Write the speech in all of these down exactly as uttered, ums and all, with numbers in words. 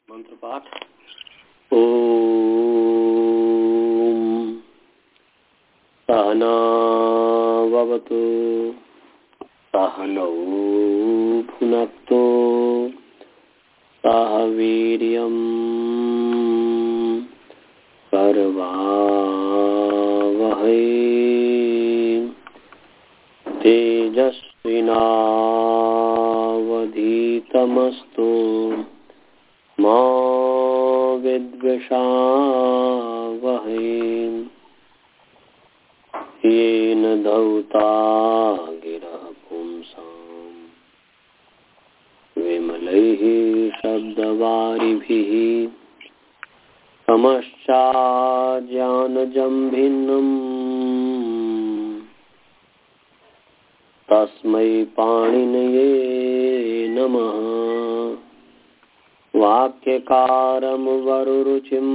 मंत्र पाठ। ओम सहनावतु सहनौ भुनक्तु सह वीर्यं करवावहै तेजस्विनावधीतमस्तु मा विद्विषावहै। येन धौता गिरः पुंसां विमलैः शब्दवारिभिः समश्चाज्ञानजं भिन्नम् तस्मै पाणिनये नमः। वाक्यकारं वरुरुचिं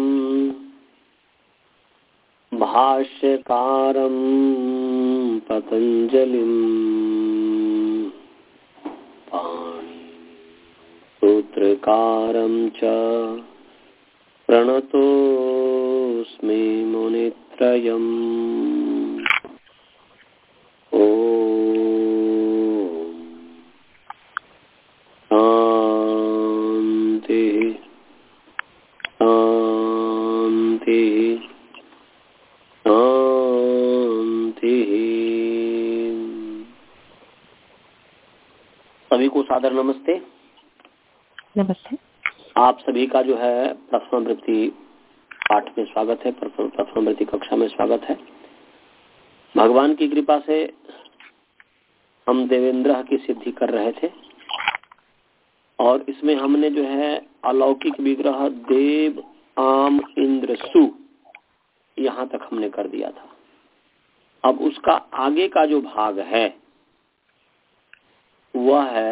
भाष्यकारं पतञ्जलिं सूत्रकारं च प्रणतोऽस्मि मुनित्रयम्। सभी को सादर नमस्ते। नमस्ते। आप सभी का जो है प्रथमावृत्ति पाठ में स्वागत है, प्रथमावृत्ति कक्षा में स्वागत है। भगवान की कृपा से हम देवेंद्र की सिद्धि कर रहे थे और इसमें हमने जो है अलौकिक विग्रह देव आम इंद्र सु यहाँ तक हमने कर दिया था। अब उसका आगे का जो भाग है वह है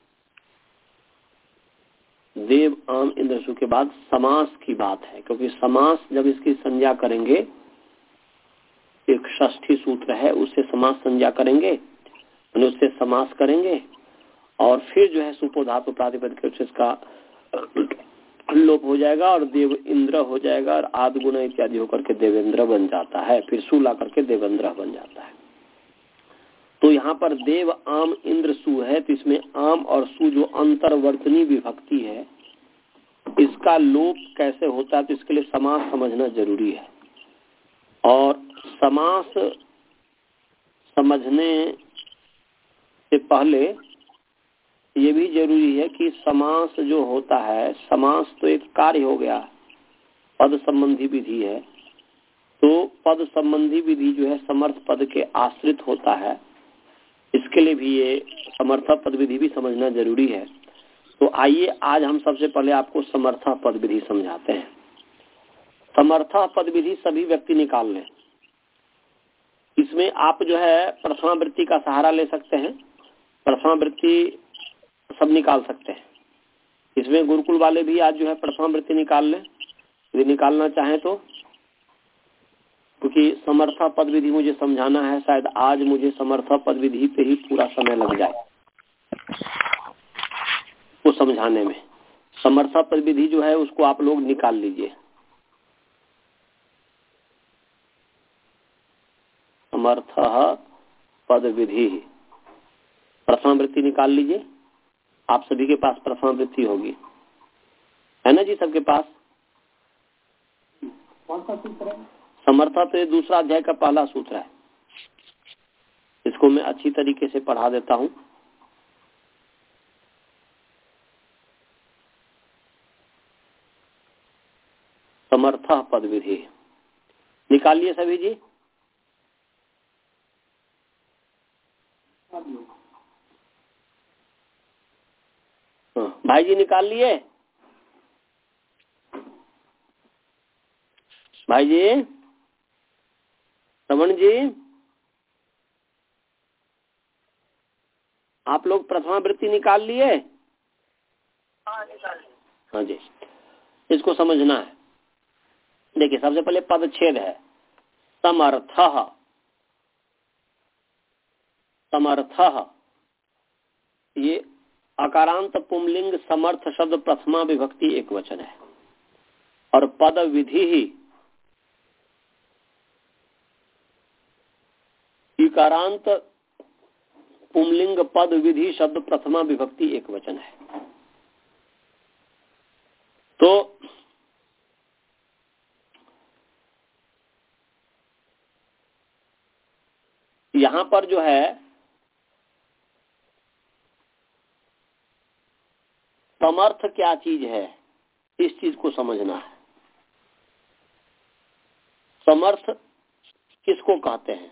देव आम इंद्रसु के बाद समास की बात है, क्योंकि समास जब इसकी संज्ञा करेंगे, एक षष्ठी सूत्र है उससे समास संज्ञा करेंगे, उससे समास करेंगे और फिर जो है सुपोधातु प्रातिपदिक उससे इसका लोप हो जाएगा और देव इंद्र हो जाएगा और आदि गुण इत्यादि होकर के देवेंद्र बन जाता है, फिर सु ला करके देवेंद्र बन जाता है। तो यहाँ पर देव आम इंद्र सु है, तो इसमें आम और सु जो अंतर्वर्तनी विभक्ति है इसका लोप कैसे होता है, तो इसके लिए समास समझना जरूरी है। और समास समझने से पहले ये भी जरूरी है कि समास जो होता है, समास तो एक कार्य हो गया, पद संबंधी विधि है, तो पद संबंधी विधि जो है समर्थ पद के आश्रित होता है, इसके लिए भी ये समर्था पद विधि भी समझना जरूरी है। तो आइए आज हम सबसे पहले आपको समर्था पद विधि समझाते हैं। समर्था पद विधि सभी व्यक्ति निकाल लें। इसमें आप जो है प्रथमावृत्ति का सहारा ले सकते हैं, प्रथमावृत्ति सब निकाल सकते हैं। इसमें गुरुकुल वाले भी आज जो है प्रथमावृत्ति निकाल लें यदि निकालना चाहें तो, क्योंकि समर्था पद विधि मुझे समझाना है, शायद आज मुझे समर्था पद विधि पे ही पूरा समय लग जाए वो समझाने में। समर्था पद विधि जो है उसको आप लोग निकाल लीजिए। समर्था पद विधि प्रथमावृत्ति निकाल लीजिए। आप सभी के पास प्रथमावृत्ति होगी, है ना जी? सबके पास कौन सा सूत्र है? समर्था तो ये दूसरा अध्याय का पहला सूत्र है। इसको मैं अच्छी तरीके से पढ़ा देता हूँ। समर्था पद विधि निकालिए सभी जी। हाँ, भाई जी निकाल लिए? भाई जी, रमन जी, आप लोग प्रथमावृत्ति निकाल लिए? हाँ निकाल लिए। हाँ जी, इसको समझना है। देखिए सबसे पहले पदच्छेद है समर्थः। समर्थः ये अकारांत पुंलिंग समर्थ शब्द प्रथमा विभक्ति एक वचन है और पद विधि ही इकारांत पुंलिंग पद विधि शब्द प्रथमा विभक्ति एक वचन है। तो यहां पर जो है समर्थ क्या चीज है, इस चीज को समझना है। समर्थ किसको कहते हैं?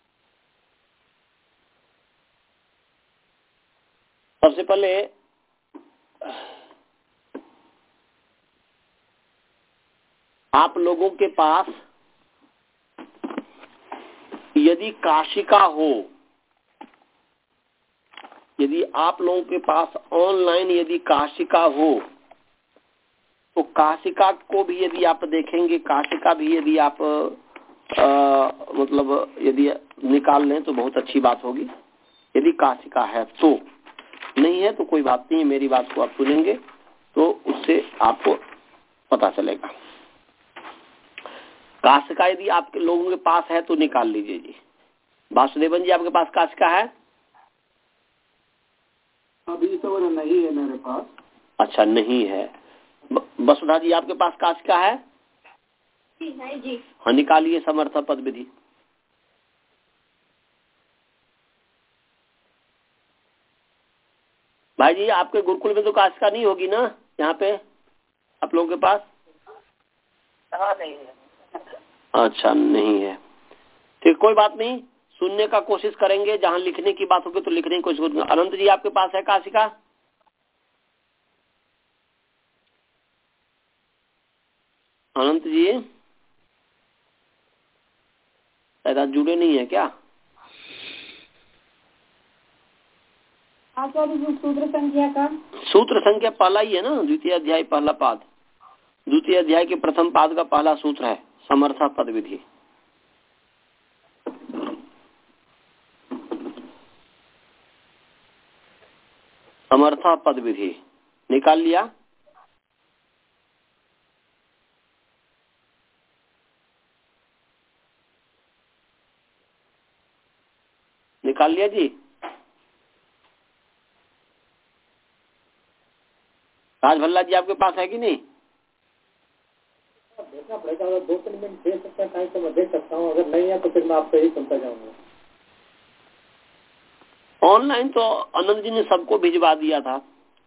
सबसे पहले आप लोगों के पास यदि काशिका हो, यदि आप लोगों के पास ऑनलाइन यदि काशिका हो, तो काशिका को भी यदि आप देखेंगे, काशिका भी यदि आप आ, मतलब यदि निकाल लें तो बहुत अच्छी बात होगी। यदि काशिका है तो, नहीं है तो कोई बात नहीं, मेरी बात को आप सुनेंगे तो उससे आपको पता चलेगा। काशिका यदि आपके लोगों के पास है तो निकाल लीजिए जी। वासुदेवन जी, आपके पास काशिका है? अभी तो नहीं है मेरे पास। अच्छा, नहीं है। वसुधा जी, आपके पास काशिका है? जी है जी। हाँ, निकालिए समर्थ पद विधि। भाई जी, आपके गुरुकुल में तो काशिका नहीं होगी ना, यहाँ पे आप लोगों के पास? हाँ, नहीं है। अच्छा, नहीं है, ठीक, कोई बात नहीं, सुनने का कोशिश करेंगे। जहाँ लिखने की बात होगी तो लिखने की कोशिश करेंगे। अनंत जी, आपके पास है काशिका? अनंत जी शायद जुड़े नहीं है क्या? सूत्र संख्या का सूत्र संख्या पहला ही है ना, द्वितीय अध्याय पहला पाद, द्वितीय अध्याय के प्रथम पाद का पहला सूत्र है समर्था पद विधि। समर्था पद विधि निकाल लिया? निकाल लिया जी? राज भल्ला जी, आपके पास है कि नहीं? देखना पड़ेगा, अगर दो तीन मिनट दे सकता है तो मैं देख सकता हूँ, अगर नहीं है तो फिर मैं आपसे ही सुनता जाऊंगा। ऑनलाइन तो आनंद जी ने सबको भिजवा दिया था।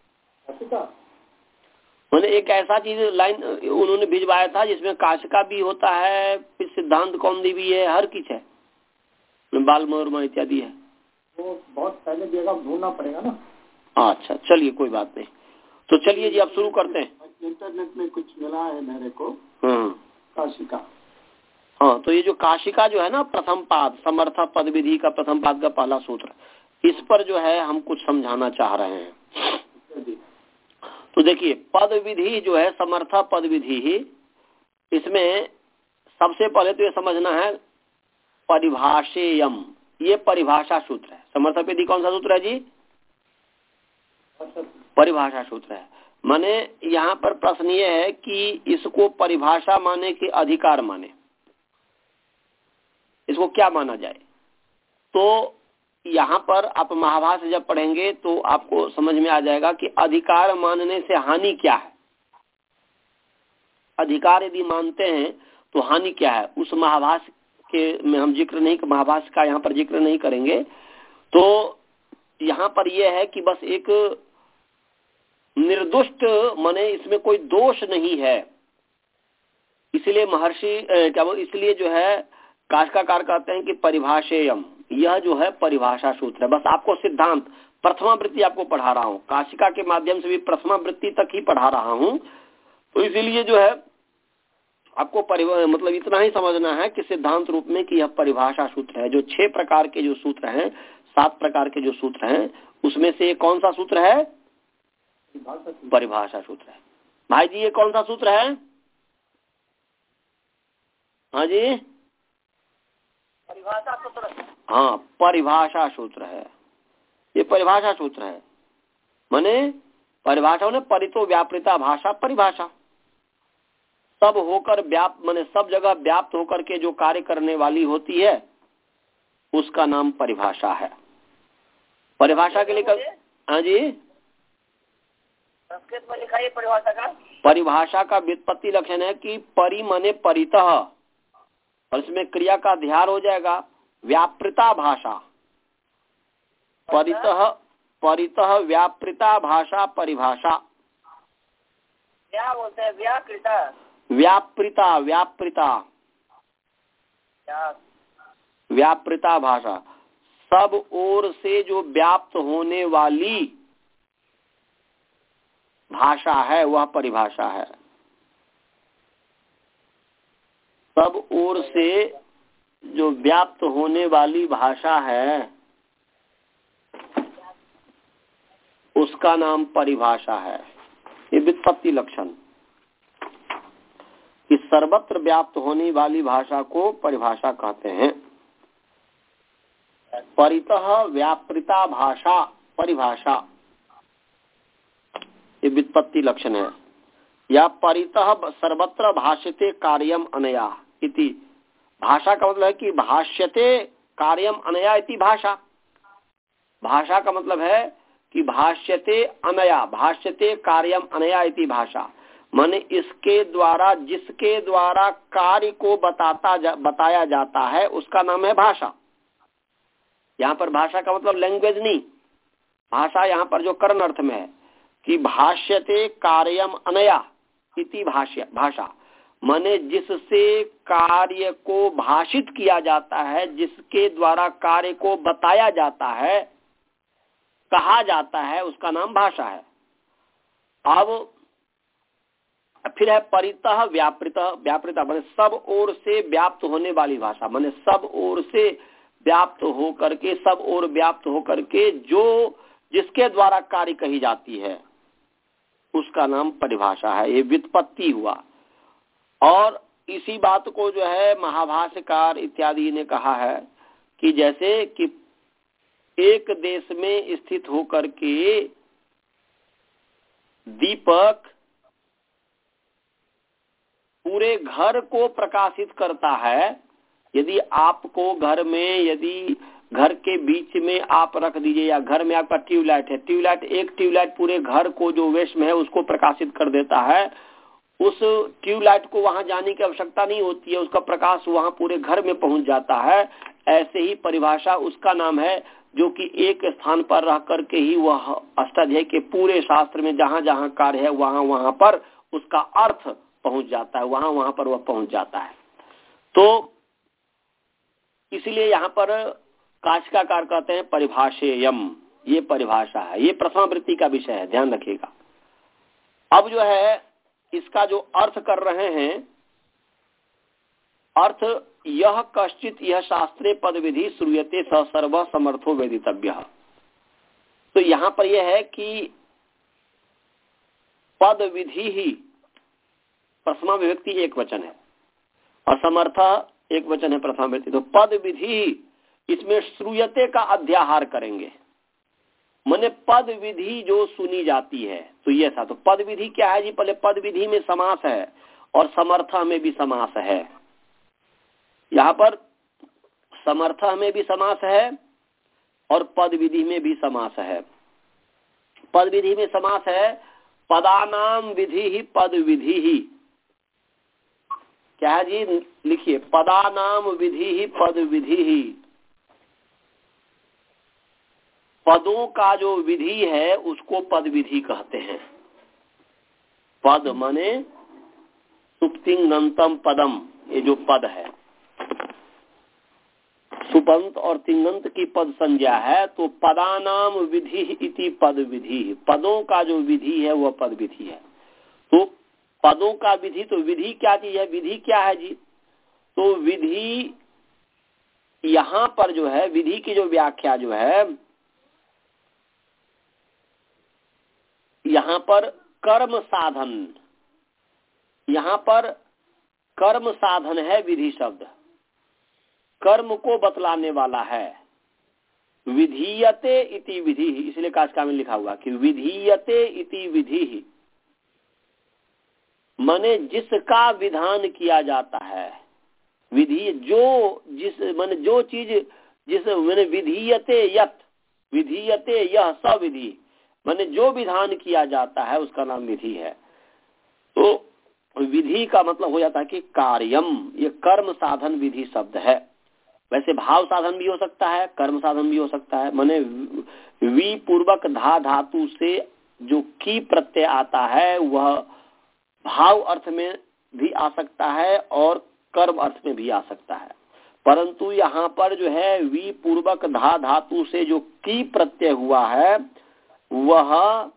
मैंने एक ऐसा चीज लाइन उन्होंने भिजवाया था जिसमें काशिका भी होता है, फिर सिद्धांत कौमुदी भी है, हर किस है, बाल मनोरमा इत्यादि है। वो बहुत पहले जगह ढूंढना पड़ेगा ना। अच्छा, चलिए कोई बात नहीं। तो चलिए जी, अब शुरू करते हैं। इंटरनेट में कुछ मिला है मेरे को। हाँ, काशिका। हाँ, तो ये जो काशिका जो है ना, प्रथम पाद समर्था पद विधि का प्रथम पाद का पहला सूत्र, इस पर जो है हम कुछ समझाना चाह रहे हैं। तो देखिए, पद विधि जो है, समर्था पद विधि ही, इसमें सबसे पहले तो ये समझना है परिभाषेयम, ये परिभाषा सूत्र है। समर्था विधि कौन सा सूत्र है जी? परिभाषा सूत्र है। माने यहाँ पर प्रश्न ये है कि इसको परिभाषा माने कि अधिकार माने, इसको क्या माना जाए? तो यहाँ पर आप महाभाष्य जब पढ़ेंगे तो आपको समझ में आ जाएगा कि अधिकार मानने से हानि क्या है। अधिकार यदि मानते हैं तो हानि क्या है, उस महाभाष्य के में हम जिक्र नहीं, महाभाष्य का यहाँ पर जिक्र नहीं करेंगे। तो यहाँ पर यह है कि बस एक निर्दुष्ट, माने इसमें कोई दोष नहीं है, इसलिए महर्षि क्या वो इसलिए जो है काशिकाकार कहते हैं कि परिभाषेयम, यह जो है परिभाषा सूत्र है। बस आपको सिद्धांत प्रथमा वृत्ति आपको पढ़ा रहा हूँ, काशिका के माध्यम से भी प्रथमा वृत्ति तक ही पढ़ा रहा हूँ। तो इसीलिए जो है आपको मतलब इतना ही समझना है कि सिद्धांत रूप में कि यह परिभाषा सूत्र है। जो छह प्रकार के जो सूत्र हैं, सात प्रकार के जो सूत्र हैं, उसमें से कौन सा सूत्र है? परिभाषा सूत्र है। भाई जी, ये कौन सा सूत्र है? हाँ जी, परिभाषा सूत्र। हाँ, परिभाषा सूत्र है, ये परिभाषा सूत्र है। माने परिभाषा ने परितो व्यापृता भाषा परिभाषा, सब होकर व्याप्त माने सब जगह व्याप्त होकर के जो कार्य करने वाली होती है उसका नाम परिभाषा है। परिभाषा के लिए कल हाँ जी संस्कृत में लिखा है परिभाषा का। परिभाषा का व्युत्पत्ति लक्षण है कि परि माने परितः, और इसमें क्रिया का ध्यान हो जाएगा व्यापृता भाषा, परितः परितः व्यापृता भाषा परिभाषा। क्या बोलते हैं व्यापृता? व्यापृता व्यापृता व्यापृता भाषा, सब ओर से जो व्याप्त होने वाली भाषा है वह परिभाषा है। सब ओर से जो व्याप्त होने वाली भाषा है उसका नाम परिभाषा है। ये व्युत्पत्ति लक्षण कि सर्वत्र व्याप्त होने वाली भाषा को परिभाषा कहते हैं। परितः व्यापृता भाषा परिभाषा, ये व्युत्पत्ति लक्षण है। या परितः सर्वत्र भाष्यते कार्यम अनया इति, भाषा का मतलब है कि भाष्यते कार्यम अनया इति भाषा। भाषा का मतलब है कि भाष्यते अनया, भाष्यते कार्यम अनया इति भाषा, माने इसके द्वारा जिसके द्वारा कार्य को बताता जा, बताया जाता है उसका नाम है भाषा। यहाँ पर भाषा का मतलब लैंग्वेज नहीं, भाषा यहाँ पर जो कर्ण अर्थ में है कि भाष्यते कार्यम अनया इति भाष्य भाषा, माने जिससे कार्य को भाषित किया जाता है, जिसके द्वारा कार्य को बताया जाता है, कहा जाता है, उसका नाम भाषा है। अब फिर है परितः व्यापृतः, व्यापृता माने सब ओर से व्याप्त होने वाली भाषा, माने सब ओर से व्याप्त होकर के, सब ओर व्याप्त होकर के जो जिसके द्वारा कार्य कही जाती है उसका नाम परिभाषा है। ये व्युत्पत्ति हुआ। और इसी बात को जो है महाभाष्यकार इत्यादि ने कहा है कि जैसे कि एक देश में स्थित होकर के दीपक पूरे घर को प्रकाशित करता है, यदि आपको घर में, यदि घर के बीच में आप रख दीजिए, या घर में आपका ट्यूबलाइट है, ट्यूबलाइट एक ट्यूबलाइट पूरे घर को जो वेश में है उसको प्रकाशित कर देता है, उस ट्यूबलाइट को वहां जाने की आवश्यकता नहीं होती है, उसका प्रकाश वहां पूरे घर में पहुंच जाता है। ऐसे ही परिभाषा उसका नाम है जो कि एक स्थान पर रह करके ही वह अष्टाध्यायी के पूरे शास्त्र में जहां जहां कार्य है वहां वहां पर उसका अर्थ पहुंच जाता है, वहां वहां पर वह पहुंच जाता है। तो इसलिए यहाँ पर काशिकाकार कहते हैं परिभाषेयम, ये परिभाषा है, ये प्रथमा वृत्ति का विषय है, ध्यान रखिएगा। अब जो है इसका जो अर्थ कर रहे हैं, अर्थ यह कश्चित यह शास्त्रे पद विधि श्रूयते स सर्व समर्थो वेदितव्य। तो यहाँ पर यह है कि पद विधि ही प्रथमा विभक्ति एक वचन है और समर्थ एक वचन है प्रथमा विभक्ति, तो पद विधि इसमें श्रूयते का अध्याहार करेंगे, माने पद विधि जो सुनी जाती है। तो ये था, तो पद विधि क्या है जी? पहले पद विधि में समास है और समर्थ में भी समास है। यहाँ पर समर्थ में भी समास है और पद विधि में भी समास है। पद विधि में समास है पदानाम विधि ही पद विधि ही, क्या है जी? लिखिए, पदानाम विधि ही पद विधि ही, पदों का जो विधि है उसको पद विधि कहते हैं। पद माने सुप्तिंगंतम पदम, ये जो पद है, सुपंत और तिंगंत की पद संज्ञा है, तो पदानाम विधि इति पद विधि, पदों का जो विधि है वह पद विधि है। तो पदों का विधि, तो विधि क्या चीज है? विधि क्या है जी? तो विधि यहाँ पर जो है, विधि की जो व्याख्या जो है, यहाँ पर कर्म साधन, यहाँ पर कर्म साधन है विधि शब्द, कर्म को बतलाने वाला है। विधीयते इति विधि, इसलिए काष्ठा में लिखा हुआ कि विधीयते इति विधि, माने जिसका विधान किया जाता है। विधि जो जिस माने जो चीज जिस माने विधीयते यत, विधीयते यह सविधि, माने जो विधान किया जाता है उसका नाम विधि है। तो विधि का मतलब हो जाता है कि कार्यम, ये कर्म साधन विधि शब्द है। वैसे भाव साधन भी हो सकता है, कर्म साधन भी हो सकता है। माने वी पूर्वक धा धातु से जो की प्रत्यय आता है वह भाव अर्थ में भी आ सकता है और कर्म अर्थ में भी आ सकता है। परंतु यहाँ पर जो है वी पूर्वक धा धातु से जो की प्रत्यय हुआ है वह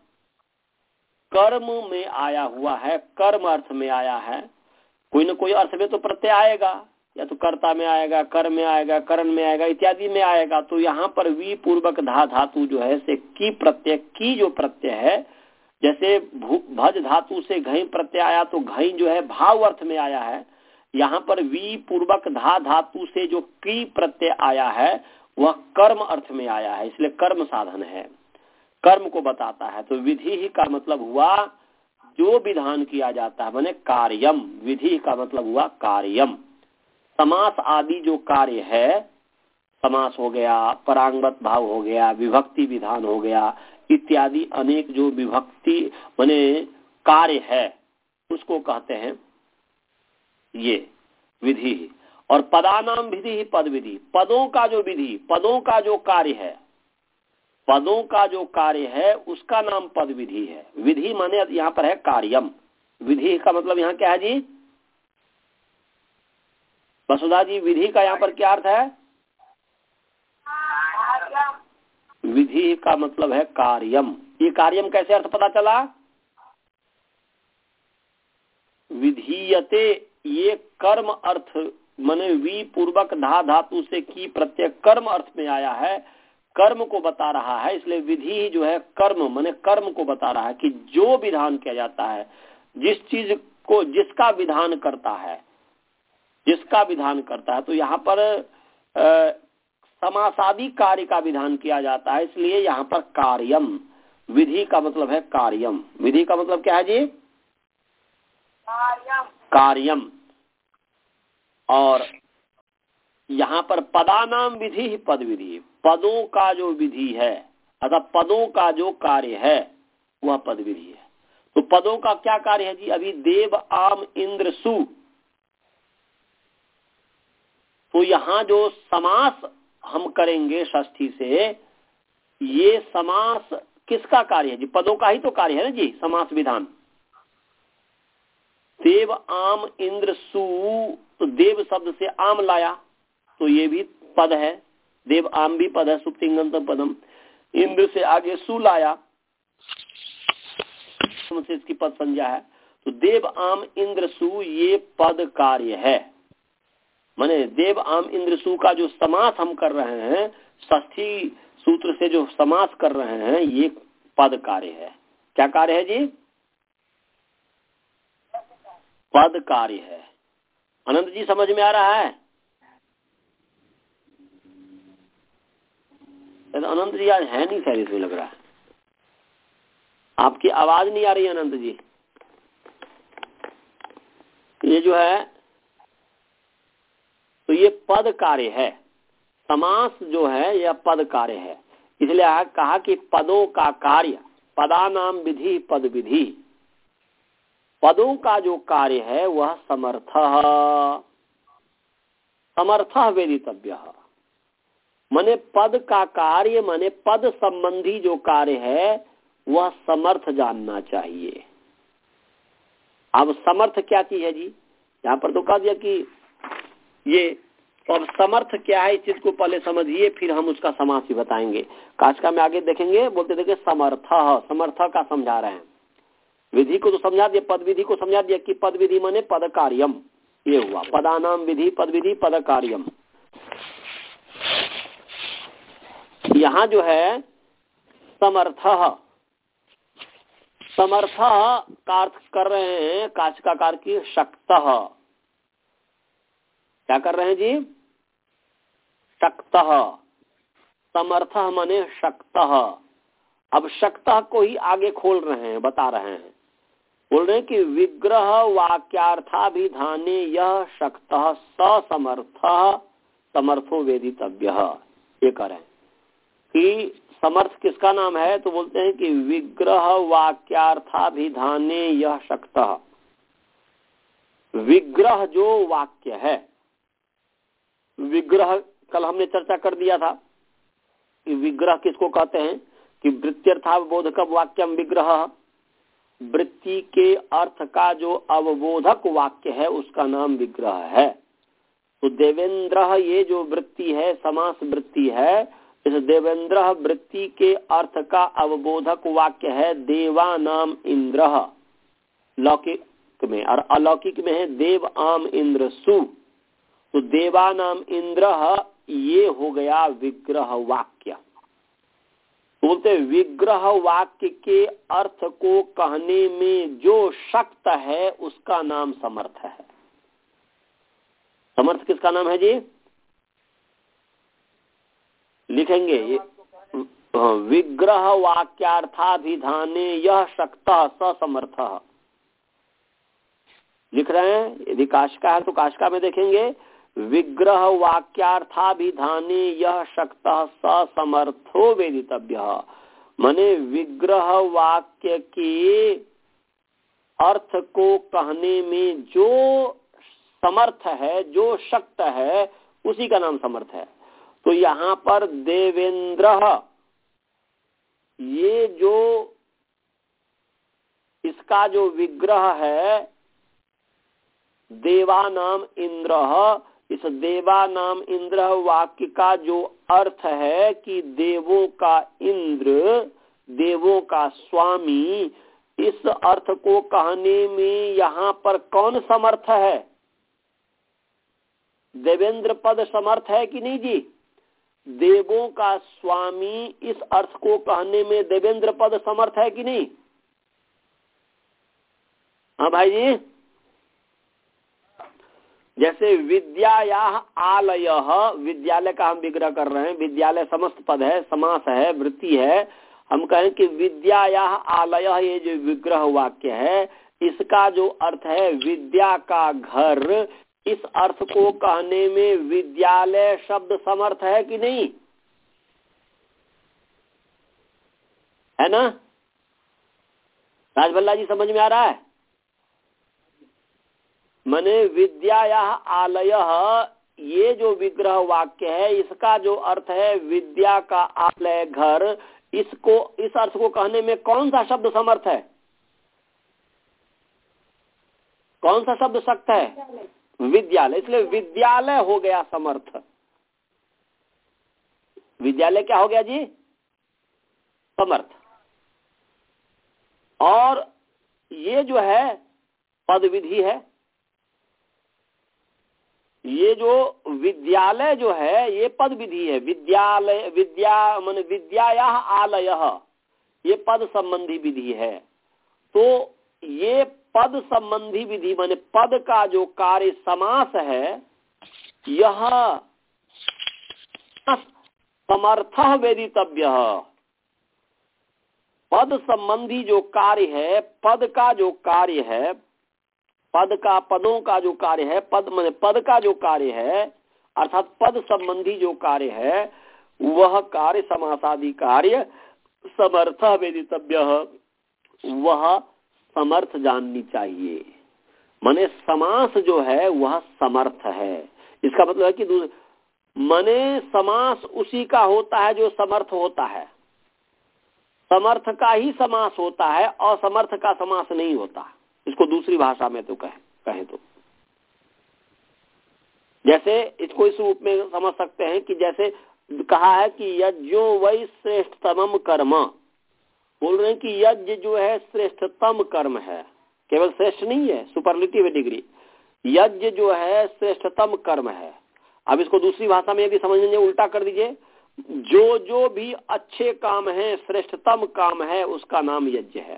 कर्म में आया हुआ है, कर्म अर्थ में आया है। कोई न कोई अर्थ में तो प्रत्यय आएगा, या तो कर्ता में आएगा, कर्म में आएगा, करण में आएगा, इत्यादि में आएगा। तो यहाँ पर वी पूर्वक धा धातु जो है से की प्रत्यय, की जो प्रत्यय है, जैसे भज धातु से घई प्रत्यय आया तो घई जो है भाव अर्थ में आया है। यहाँ पर वी पूर्वक धा धातु से जो की प्रत्यय आया है वह कर्म अर्थ में आया है, इसलिए कर्म साधन है, कर्म को बताता है। तो विधि ही का मतलब हुआ जो विधान किया जाता है, माने कार्यम। विधि का मतलब हुआ कार्यम। समास आदि जो कार्य है, समास हो गया, परांगवत भाव हो गया, विभक्ति विधान हो गया, इत्यादि अनेक जो विभक्ति माने कार्य है उसको कहते हैं ये विधि। और पदानाम विधि ही पद विधि, पदों का जो विधि, पदों का जो कार्य है, पदों का जो कार्य है उसका नाम पद विधि है। विधि माने यहाँ पर है कार्यम। विधि का मतलब यहाँ क्या है जी वसुधा जी? विधि का यहाँ पर क्या अर्थ है? विधि का मतलब है कार्यम। ये कार्यम कैसे अर्थ पता चला? विधीयते ये कर्म अर्थ माने वी पूर्वक धा धातु से की प्रत्यय कर्म अर्थ में आया है, कर्म को बता रहा है। इसलिए विधि जो है कर्म माने कर्म को बता रहा है कि जो विधान किया जाता है, जिस चीज को जिसका विधान करता है, जिसका विधान करता है। तो यहाँ पर आ, समासादि कार्य का विधान किया जाता है, इसलिए यहाँ पर कार्यम। विधि का मतलब है कार्यम। विधि का मतलब क्या है जी? कार्यम। कार्यम। और यहाँ पर पदानाम विधि ही पद विधि, पदों का जो विधि है अथवा पदों का जो कार्य है वह पद विधि है। तो पदों का क्या कार्य है जी? अभी देव आम इंद्र सु, तो यहाँ जो समास हम करेंगे षष्ठी से, ये समास किसका कार्य है जी? पदों का ही तो कार्य है ना जी समास विधान। देव आम इंद्र सु, तो देव शब्द से आम लाया तो ये भी पद है, देव आम भी पद है, सुप्तिंगंत पदम। इंद्र से आगे सु लाया से इसकी पद संज्ञा है। तो देव आम इंद्र सु ये पद कार्य है। माने देव आम इंद्र सु का जो समास हम कर रहे हैं, षष्ठी सूत्र से जो समास कर रहे हैं, ये पद कार्य है। क्या कार्य है जी? पद कार्य है। अनंत जी समझ में आ रहा है? तो अनंत जी आज है नहीं सर, इसमें लग रहा है आपकी आवाज नहीं आ रही है अनंत जी। ये जो है तो ये पद कार्य है, समास जो है यह पद कार्य है। इसलिए कहा कि पदों का कार्य, पदानाम विधि पद विधि, पदों का जो कार्य है वह समर्थ समर्थ वेदितव्य। माने पद का कार्य माने पद संबंधी जो कार्य है वह समर्थ जानना चाहिए। अब समर्थ क्या चीज है जी? यहाँ पर तो कह दिया कि ये, तो अब समर्थ क्या है इस चीज को पहले समझिए, फिर हम उसका समास ही बताएंगे। काशिका में आगे देखेंगे, बोलते देखिए समर्थ, समर्थ का समझा रहे हैं। विधि को तो समझा दिया, पद विधि को समझा दिया कि पद विधि माने पद कार्यम, ये हुआ पदानाम विधि पद विधि पद कार्यम। यहाँ जो है समर्थ, समर्थ का अर्थ कर रहे हैं काशिकाकार की शक्त। क्या कर रहे हैं जी? शक्त। समर्थः मने शक्तः। अब शक्तः को ही आगे खोल रहे हैं, बता रहे हैं, बोल रहे हैं कि विग्रह वाक्यार्थाभिधाने यह शक्तः ससमर्थः समर्थो वेदितव्यः। ये करें कि समर्थ किसका नाम है, तो बोलते हैं कि विग्रह वाक्यार्थाभिधाने यह शक्तः। विग्रह जो वाक्य है, विग्रह कल हमने चर्चा कर दिया था कि विग्रह किसको कहते हैं, कि वृत्त्यर्थावबोधकम वाक्यम विग्रह, वृत्ति के अर्थ का जो अवबोधक वाक्य है उसका नाम विग्रह है। तो देवेंद्र ये जो वृत्ति है, समास वृत्ति है, इस देवेंद्र वृत्ति के अर्थ का अवबोधक वाक्य है देवा नाम इंद्र लौकिक में, और अलौकिक में है देव आम इंद्र सु। तो देवा नाम इंद्र ये हो गया विग्रह वाक्य। बोलते विग्रह वाक्य के अर्थ को कहने में जो शक्त है उसका नाम समर्थ है। समर्थ किसका नाम है जी, लिखेंगे ये, विग्रह वाक्यार्थाभिधाने यह शक्तः ससमर्थः लिख रहे हैं। यदि काशिका है तो काशिका में देखेंगे विग्रह वाक्यार्थाभिधाने यह शक्तः ससमर्थो वेदितव्यः। माने विग्रह वाक्य के अर्थ को कहने में जो समर्थ है, जो शक्त है, उसी का नाम समर्थ है। तो यहाँ पर देवेंद्र ये जो इसका जो विग्रह है देवा नाम इंद्र, इस देवा नाम इंद्र वाक्य का जो अर्थ है कि देवों का इंद्र, देवों का स्वामी, इस अर्थ को कहने में यहाँ पर कौन समर्थ है, देवेंद्र पद समर्थ है कि नहीं जी। देवों का स्वामी इस अर्थ को कहने में देवेंद्र पद समर्थ है कि नहीं। हाँ भाई जी, जैसे विद्याया आलय, विद्यालय का हम विग्रह कर रहे हैं, विद्यालय समस्त पद है, समास है, वृत्ति है। हम कहें कि विद्याया आलय ये जो विग्रह वाक्य है इसका जो अर्थ है विद्या का घर, इस अर्थ को कहने में विद्यालय शब्द समर्थ है कि नहीं, है ना। राजभल्ला जी समझ में आ रहा है। माने विद्याया आलय ये जो विग्रह वाक्य है इसका जो अर्थ है विद्या का आलय घर, इसको इस अर्थ को कहने में कौन सा शब्द समर्थ है, कौन सा शब्द सख्त है, विद्यालय। इसलिए विद्यालय हो गया समर्थ। विद्यालय क्या हो गया जी, समर्थ। और ये जो है पद विधि है, ये जो विद्यालय जो है ये पद विधि है। विद्यालय विद्या मान विद्याया आलय ये पद संबंधी विधि है। तो ये पद संबंधी विधि माने पद का जो कार्य समास है यह समर्थः वेदितव्यः। पद संबंधी जो कार्य है, पद का जो कार्य है, पद का पदों का जो कार्य है, पद माने पद का जो कार्य है अर्थात पद संबंधी जो कार्य है वह कार्य समासादि कार्य समर्थः वेदितव्यः, वह समर्थ जाननी चाहिए। माने समास जो है वह समर्थ है। इसका मतलब है कि माने समास उसी का होता है जो समर्थ होता है, समर्थ का ही समास होता है, असमर्थ का समास नहीं होता। इसको दूसरी भाषा में तो कहें कहें तो जैसे इसको इस रूप में समझ सकते हैं कि जैसे कहा है कि यज्ञो वै श्रेष्ठतम कर्म, बोल रहे हैं कि यज्ञ जो है श्रेष्ठतम कर्म है, केवल श्रेष्ठ नहीं है, सुपरलेटिव डिग्री। यज्ञ जो है श्रेष्ठतम कर्म है। अब इसको दूसरी भाषा में यदि समझेंगे उल्टा कर दीजिए, जो जो भी अच्छे काम है, श्रेष्ठतम काम है, उसका नाम यज्ञ है।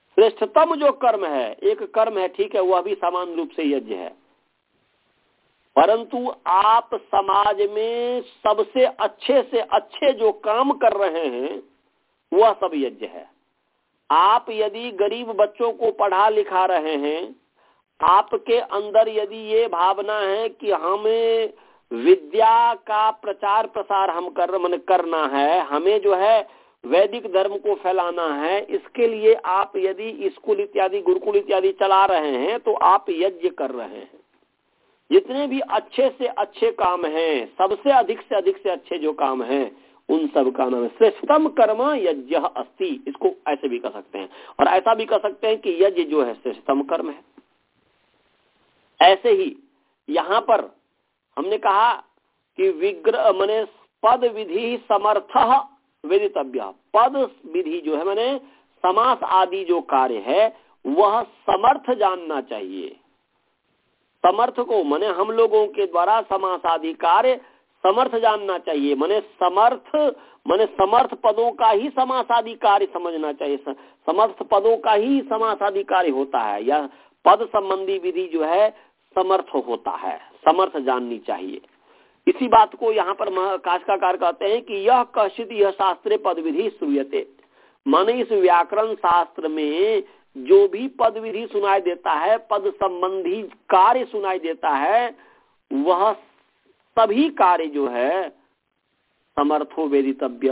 श्रेष्ठतम जो कर्म है, एक कर्म है ठीक है, वह भी समान रूप से यज्ञ है। परंतु आप समाज में सबसे अच्छे से अच्छे जो काम कर रहे हैं वह सब यज्ञ है। आप यदि गरीब बच्चों को पढ़ा लिखा रहे हैं, आपके अंदर यदि ये भावना है कि हमें विद्या का प्रचार प्रसार हम कर मन करना है, हमें जो है वैदिक धर्म को फैलाना है, इसके लिए आप यदि स्कूल इत्यादि गुरुकुल इत्यादि चला रहे हैं तो आप यज्ञ कर रहे हैं। जितने भी अच्छे से अच्छे काम हैं, सबसे अधिक से अधिक से अच्छे जो काम हैं, उन सब का नाम है श्रेष्ठतम कर्म यज्ञ अस्ति। इसको ऐसे भी कह सकते हैं और ऐसा भी कह सकते हैं कि यज्ञ जो है श्रेष्ठतम कर्म है। ऐसे ही यहाँ पर हमने कहा कि विग्रह मने पद विधि समर्थ वेदितव्य। पद विधि जो है माने समास आदि जो कार्य है वह समर्थ जानना चाहिए। समर्थ को माने हम लोगों के द्वारा समास आदि कार्य समर्थ जानना चाहिए। माने समर्थ माने समर्थ पदों का ही समास आदि कार्य समझना चाहिए। समर्थ पदों का ही समास आदि कार्य होता है, या पद संबंधी विधि जो है समर्थ होता है, समर्थ जाननी चाहिए। इसी बात को यहाँ पर काशकाकार कहते हैं कि यह कश्चित यह शास्त्रे पद विधि श्रूयते। माने इस व्याकरण शास्त्र में जो भी पद विधि सुनाई देता है, पद संबंधी कार्य सुनाई देता है, वह सभी कार्य जो है समर्थो वेदितव्य,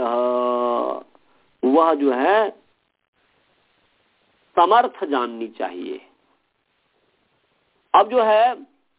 वह जो है समर्थ जाननी चाहिए। अब जो है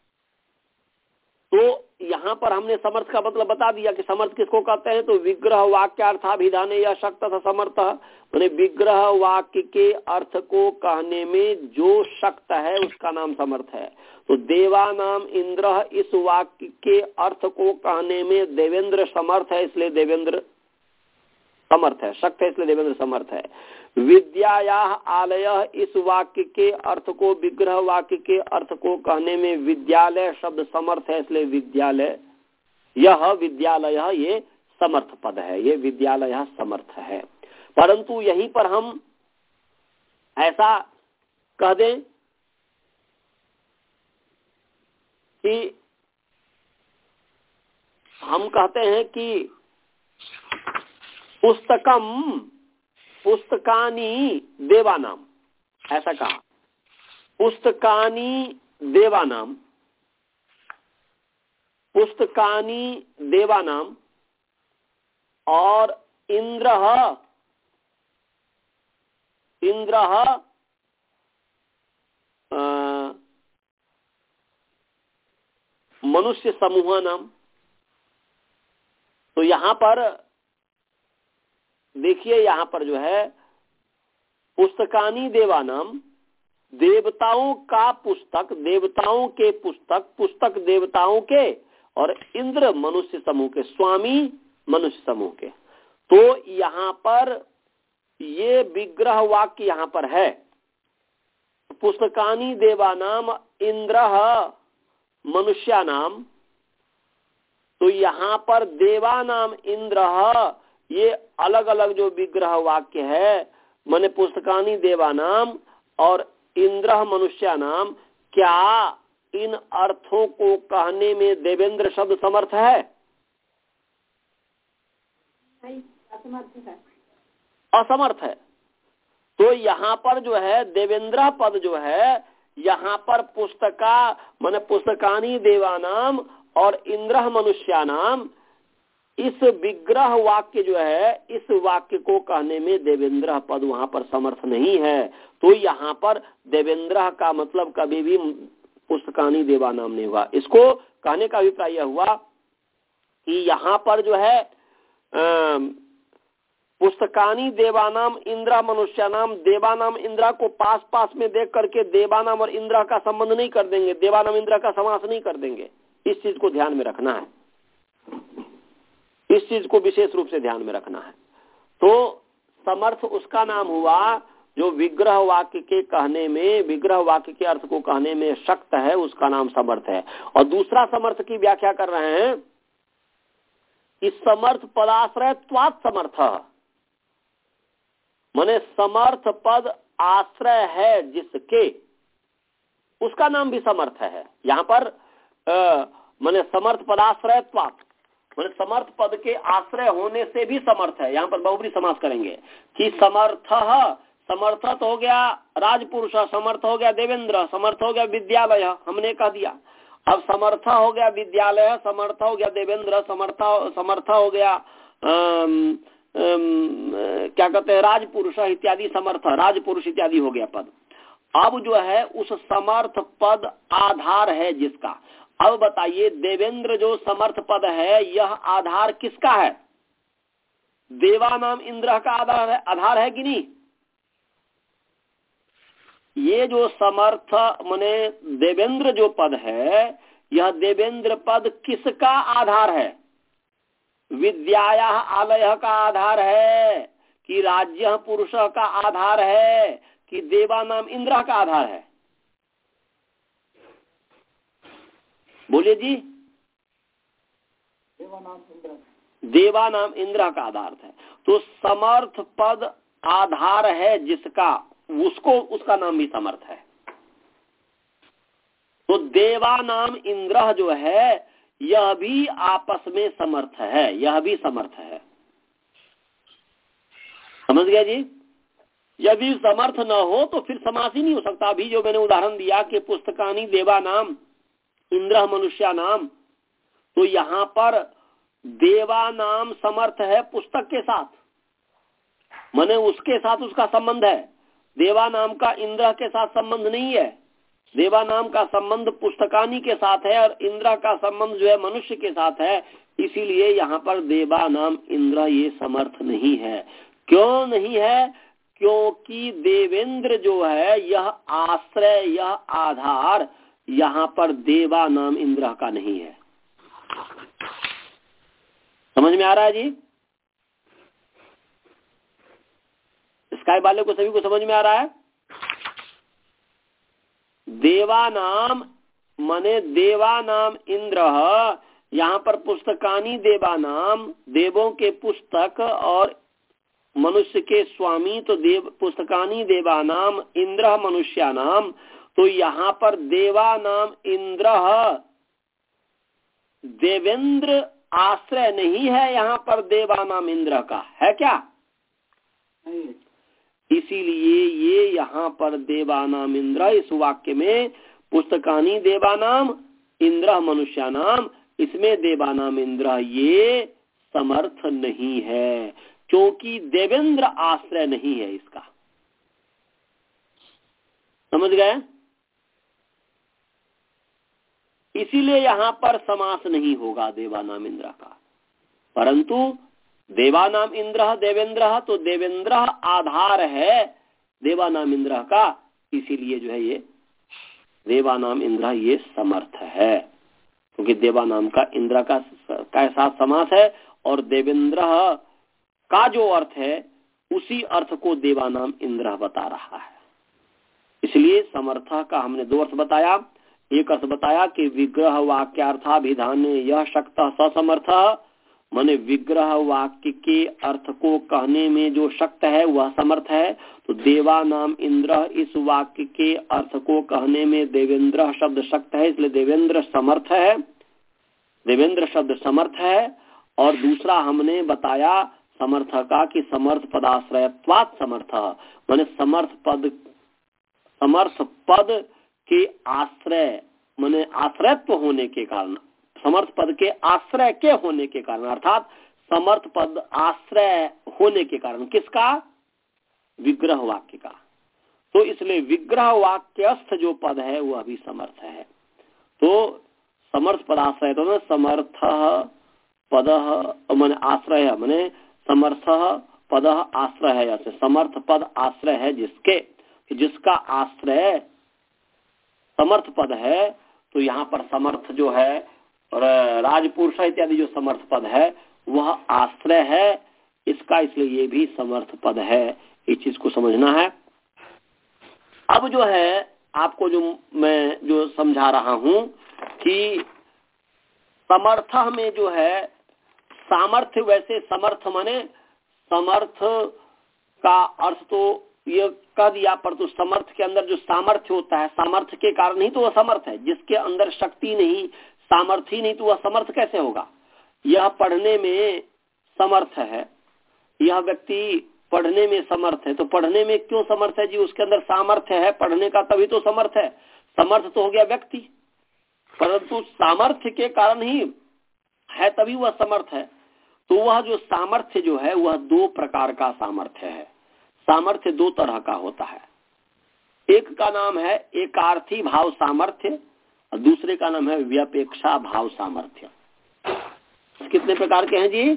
तो यहाँ पर हमने समर्थ का मतलब बता दिया कि समर्थ किसको कहते हैं। तो विग्रह वाक्यार्थाभिधाने या शक्त तथा समर्थ, माने विग्रह वाक्य के अर्थ को कहने में जो शक्त है उसका नाम समर्थ है। तो देवानाम इंद्र इस वाक्य के अर्थ को कहने में देवेंद्र समर्थ है, इसलिए देवेंद्र समर्थ है। शक्त है इसलिए देवेंद्र समर्थ है। विद्याया आलय इस वाक्य के अर्थ को विग्रह वाक्य के अर्थ को कहने में विद्यालय शब्द समर्थ है, इसलिए विद्यालय यह विद्यालय ये समर्थ पद है, ये विद्यालय समर्थ है। परंतु यहीं पर हम ऐसा कह दें कि हम कहते हैं कि पुस्तकम पुस्तकानी देवानाम, ऐसा कहा पुस्तकानी देवानाम, पुस्तकानी देवानाम और इंद्र इंद्र मनुष्य समूह नाम। तो यहां पर देखिए, यहां पर जो है पुस्तकानी देवानाम, देवताओं का पुस्तक, देवताओं के पुस्तक, पुस्तक देवताओं के, और इंद्र मनुष्य समूह के, स्वामी मनुष्य समूह के। तो यहाँ पर ये विग्रह वाक्य यहाँ पर है, पुस्तकानी देवानाम इंद्र मनुष्यानाम। तो यहाँ पर देवानाम इंद्र ये अलग अलग जो विग्रह वाक्य है, माने पुस्तकानी देवानाम और इंद्र मनुष्यानाम, क्या इन अर्थों को कहने में देवेंद्र शब्द समर्थ है? असमर्थ है। असमर्थ है। तो यहाँ पर जो है देवेंद्र पद जो है, यहाँ पर पुस्तका माने पुस्तकानी देवानाम और इंद्र मनुष्यानाम, इस विग्रह वाक्य जो है, इस वाक्य को कहने में देवेंद्र पद वहां पर समर्थ नहीं है। तो यहाँ पर देवेंद्र का मतलब कभी भी पुस्तकानी देवानाम नहीं हुआ। इसको कहने का अभिप्राय यह हुआ कि यहाँ पर जो है पुस्तकानी देवानाम इंद्र मनुष्यानाम, देवानाम इंद्र को पास पास में देख करके देवानाम और इंद्र का संबंध नहीं कर देंगे, देवानाम इंद्र का समास नहीं कर देंगे। इस चीज को ध्यान में रखना है, इस चीज को विशेष रूप से ध्यान में रखना है। तो समर्थ उसका नाम हुआ जो विग्रह वाक्य के कहने में, विग्रह वाक्य के अर्थ को कहने में शक्त है, उसका नाम समर्थ है। और दूसरा समर्थ की व्याख्या कर रहे हैं कि समर्थ पदाश्रय त्वात् समर्थ, माने समर्थ पद आश्रय है जिसके, उसका नाम भी समर्थ है। यहाँ पर आ, माने समर्थ पदाश्रयत्वात्, माने समर्थ पद के आश्रय होने से भी समर्थ है। यहाँ पर बहुब्री समास करेंगे कि समर्थ, समर्थ हो गया राजपुरुष, समर्थ हो गया देवेंद्र, समर्थ हो गया विद्यालय, हमने कह दिया। अब समर्थ हो गया विद्यालय, समर्थ हो गया देवेंद्र, समर्थ समर्थ हो गया आम, आम, क्या कहते हैं राजपुरुष इत्यादि, समर्थ राजपुरुष इत्यादि हो गया पद। अब जो है उस समर्थ पद आधार है जिसका, अब बताइए देवेंद्र जो समर्थ पद है यह आधार किसका है? देवानाम इंद्र का आधार है, आधार है कि नहीं? ये जो समर्थ माने देवेंद्र जो पद है, यह देवेंद्र पद किसका आधार है? विद्याया आलय का आधार है कि राज्य पुरुष का आधार है कि देवानाम इंद्र का आधार है? बोलिए जी। देवानाम इंद्र, देवानाम इंद्र का आधार है। तो समर्थ पद आधार है जिसका, उसको उसका नाम भी समर्थ है। तो देवानाम इंद्र जो है यह भी आपस में समर्थ है, यह भी समर्थ है। समझ गया जी? यदि समर्थ न हो तो फिर समास ही नहीं हो सकता। अभी जो मैंने उदाहरण दिया कि पुस्तकानी देवानाम इंद्र मनुष्या नाम, तो यहाँ पर देवानाम समर्थ है पुस्तक के साथ, माने उसके साथ उसका संबंध है। देवानाम का इंद्र के साथ संबंध नहीं है। देवानाम का संबंध पुस्तकानी के साथ है और इंद्र का संबंध जो है मनुष्य के साथ है। इसीलिए यहाँ पर देवानाम इंद्र ये समर्थ नहीं है। क्यों नहीं है? क्योंकि देवेंद्र जो है यह आश्रय, यह आधार यहाँ पर देवानाम इंद्र का नहीं है। समझ में आ रहा है जी? स्काई वाले को सभी को समझ में आ रहा है? देवानाम माने देवानाम इंद्र, यहाँ पर पुस्तकानी देवानाम, देवों के पुस्तक और मनुष्य के स्वामी, तो देव पुस्तकानी देवानाम इंद्र मनुष्यानाम। तो यहाँ पर देवानाम इंद्र देवेंद्र आश्रय नहीं है, यहाँ पर देवानाम इंद्र का है क्या? इसीलिए ये यहाँ पर देवानाम इंद्र, इस वाक्य में पुस्तकानी देवानाम इंद्र मनुष्यानाम, इसमें देवानाम इंद्र ये समर्थ नहीं है क्योंकि देवेंद्र आश्रय नहीं है इसका। समझ गए? इसीलिए यहाँ पर समास नहीं होगा देवानाम इंद्र का। परंतु देवानाम इंद्र देवेंद्र, तो देवेंद्र आधार है देवानाम इंद्र का, इसीलिए जो है ये देवानाम इंद्र ये समर्थ है। क्योंकि देवानाम का इंद्र का का साथ समास है और देवेंद्र का जो अर्थ है उसी अर्थ को देवानाम इंद्र बता रहा है। इसलिए समर्थ का हमने दो अर्थ बताया। एक अर्थ बताया कि विग्रह वाक्यार्थाभिधान यह शक्त ससमर्थ, माने विग्रह वाक्य के अर्थ को कहने में जो शक्त है वह समर्थ है। तो देवानाम इंद्र इस वाक्य के अर्थ को कहने में देवेंद्र शब्द शक्त है, इसलिए देवेंद्र समर्थ है, देवेंद्र शब्द समर्थ है। और दूसरा हमने बताया समर्थ का कि समर्थ पदाश्रयत्वात् समर्थ, माने समर्थ पद, समर्थ पद के आश्रय माने आश्रयत्व होने के कारण, समर्थ पद के आश्रय के होने के कारण, अर्थात समर्थ पद आश्रय होने के कारण किसका? विग्रह वाक्य का। तो इसलिए विग्रह वाक्यस्थ जो पद है वह भी समर्थ है। तो समर्थ पदाश्रय, तो समर्थ पद माने आश्रय है, माने समर्थ पद आश्रय है, ऐसे समर्थ पद आश्रय है जिसके, जिसका आश्रय समर्थ पद है। तो यहाँ पर समर्थ जो है और राजपुरुष इत्यादि जो समर्थ पद है वह आश्रय है इसका, इसलिए ये भी समर्थ पद है। इस चीज को समझना है। अब जो है आपको जो मैं जो समझा रहा हूं कि समर्थ में जो है सामर्थ्य, वैसे समर्थ माने समर्थ का अर्थ तो ये कह दिया, पर तो समर्थ के अंदर जो सामर्थ्य होता है, सामर्थ्य के कारण ही तो वह समर्थ है। जिसके अंदर शक्ति नहीं, सामर्थ्य नहीं तो वह समर्थ कैसे होगा? यह पढ़ने में समर्थ है, यह व्यक्ति पढ़ने में समर्थ है, तो पढ़ने में क्यों समर्थ है जी? उसके अंदर सामर्थ्य है पढ़ने का, तभी तो समर्थ है। समर्थ तो हो गया व्यक्ति, परंतु सामर्थ्य के कारण ही है, तभी वह समर्थ है। तो वह जो सामर्थ्य जो है वह दो प्रकार का सामर्थ्य है। सामर्थ्य दो तरह का होता है, एक का नाम है एकार्थी भाव सामर्थ्य और दूसरे का नाम है व्यपेक्षा भाव सामर्थ्य। कितने प्रकार के हैं जी?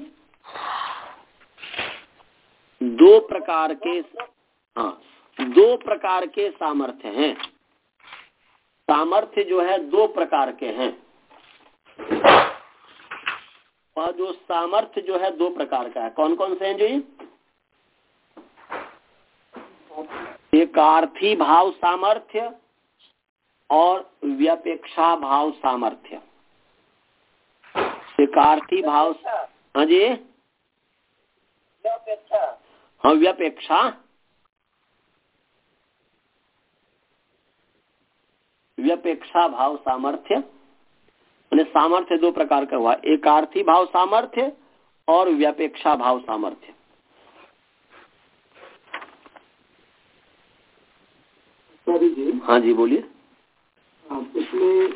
दो प्रकार के, हाँ दो प्रकार के सामर्थ्य हैं। सामर्थ्य जो है दो प्रकार के हैं। वह जो सामर्थ्य जो है दो प्रकार का है, कौन कौन से हैं जी? एकार्थी भाव सामर्थ्य और व्यपेक्षा भाव सामर्थ्य। एकार्थी भाव, हाँ जी, हाँ व्यपेक्षा, व्यपेक्षा भाव सामर्थ्य। मैंने सामर्थ्य दो प्रकार का हुआ, एकार्थी भाव सामर्थ्य और व्यपेक्षा भाव सामर्थ्य। जी हाँ जी बोलिए। इसमें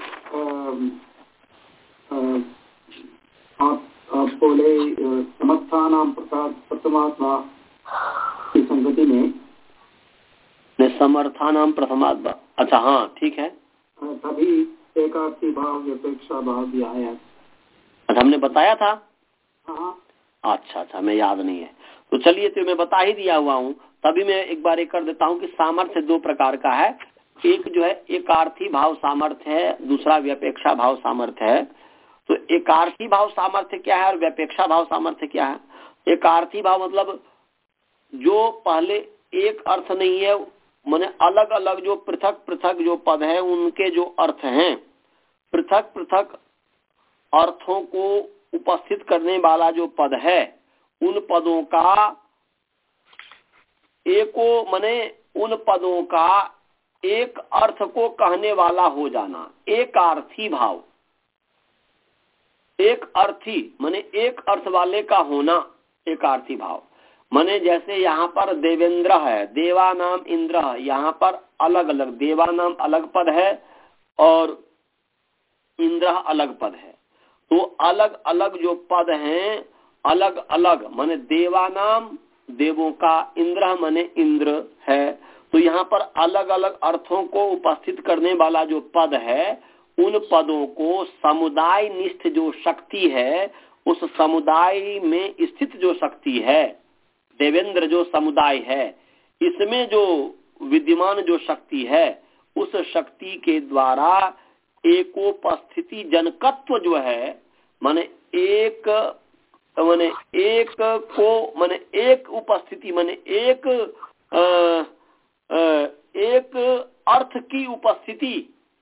आप आप बोले समर्थानाम प्रथमात्मा की संगति में समर्थानाम प्रथमात्मा, अच्छा हाँ ठीक है, तभी एकार्थी भाव व्यपेक्षा भाव भी आया। अच्छा हमने बताया था। हाँ अच्छा अच्छा मैं याद नहीं है, तो चलिए तो मैं बता ही दिया हुआ हूँ, तभी मैं एक बार एक कर देता हूँ कि सामर्थ्य दो प्रकार का है। एक जो है एकार्थी भाव सामर्थ्य है, दूसरा व्यपेक्षा भाव सामर्थ्य है। तो एकार्थी भाव सामर्थ्य क्या है और व्यपेक्षा भाव सामर्थ्य क्या है? एकार्थी भाव मतलब जो पहले एक अर्थ नहीं है, माने अलग अलग जो पृथक पृथक जो पद है उनके जो अर्थ हैं, पृथक पृथक अर्थों को उपस्थित करने वाला जो पद है, उन पदों का एको माने उन पदों का एक अर्थ को कहने वाला हो जाना, एकार्थी भाव। एक अर्थी माने एक अर्थ वाले का होना, एकार्थी भाव। माने जैसे यहाँ पर देवेंद्र है, देवा नाम इंद्र, यहाँ पर अलग अलग देवा नाम अलग पद है और इंद्र अलग पद है। तो अलग अलग जो पद हैं, अलग अलग माने देवा नाम देवों का, इंद्र माने इंद्र है। तो यहाँ पर अलग अलग अर्थों को उपस्थित करने वाला जो पद है, उन पदों को समुदाय निष्ठ जो शक्ति है, उस समुदाय में स्थित जो शक्ति है, देवेंद्र जो समुदाय है, इसमें जो विद्यमान जो शक्ति है, उस शक्ति के द्वारा एकोपस्थिति जनकत्व जो है, माने एक माने एक को माने एक उपस्थिति माने एक आ, आ, एक अर्थ की उपस्थिति,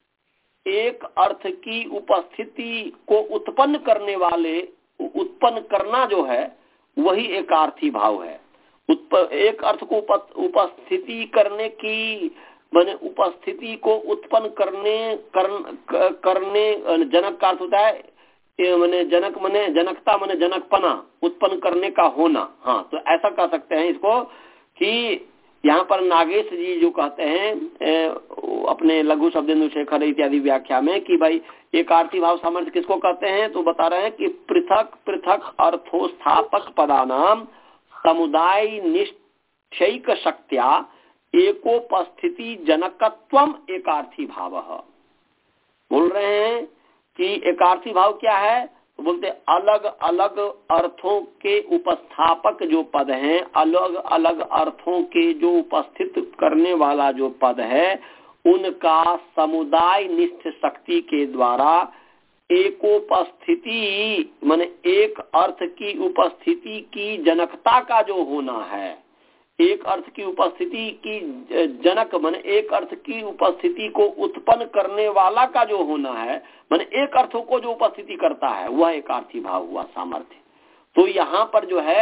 एक अर्थ की उपस्थिति को उत्पन्न करने वाले, उत्पन्न करना जो है वही एकार्थी भाव है। एक अर्थ को उपस्थिति करने की माने उपस्थिति को उत्पन्न करने कर, करने जनक का अर्थ होता है माने जनक माने जनकता माने जनकपना, उत्पन्न करने का होना। हाँ तो ऐसा कह सकते हैं इसको कि यहाँ पर नागेश जी जो कहते हैं ए, अपने लघु शब्देन्दु शेखर इत्यादि व्याख्या में कि भाई एकार्थी भाव सामर्थ्य किसको कहते हैं, तो बता रहे हैं कि पृथक पृथक अर्थोस्थापक पदानाम समुदाय निश्चयिक शक्त्या एकोपस्थिति जनकत्वम एकार्थी भाव। बोल रहे हैं कि एकार्थी भाव क्या है, तो बोलते अलग अलग अर्थों के उपस्थापक जो पद हैं, अलग अलग अर्थों के जो उपस्थित करने वाला जो पद है, उनका समुदाय निष्ठ शक्ति के द्वारा एकोपस्थिति माने एक अर्थ की उपस्थिति की जनकता का जो होना है, एक अर्थ की उपस्थिति की जनक माने एक अर्थ की उपस्थिति को उत्पन्न करने वाला का जो होना है, माने एक अर्थों को जो उपस्थिति करता है, वह एकार्थी भाव हुआ सामर्थ्य। तो यहाँ पर जो है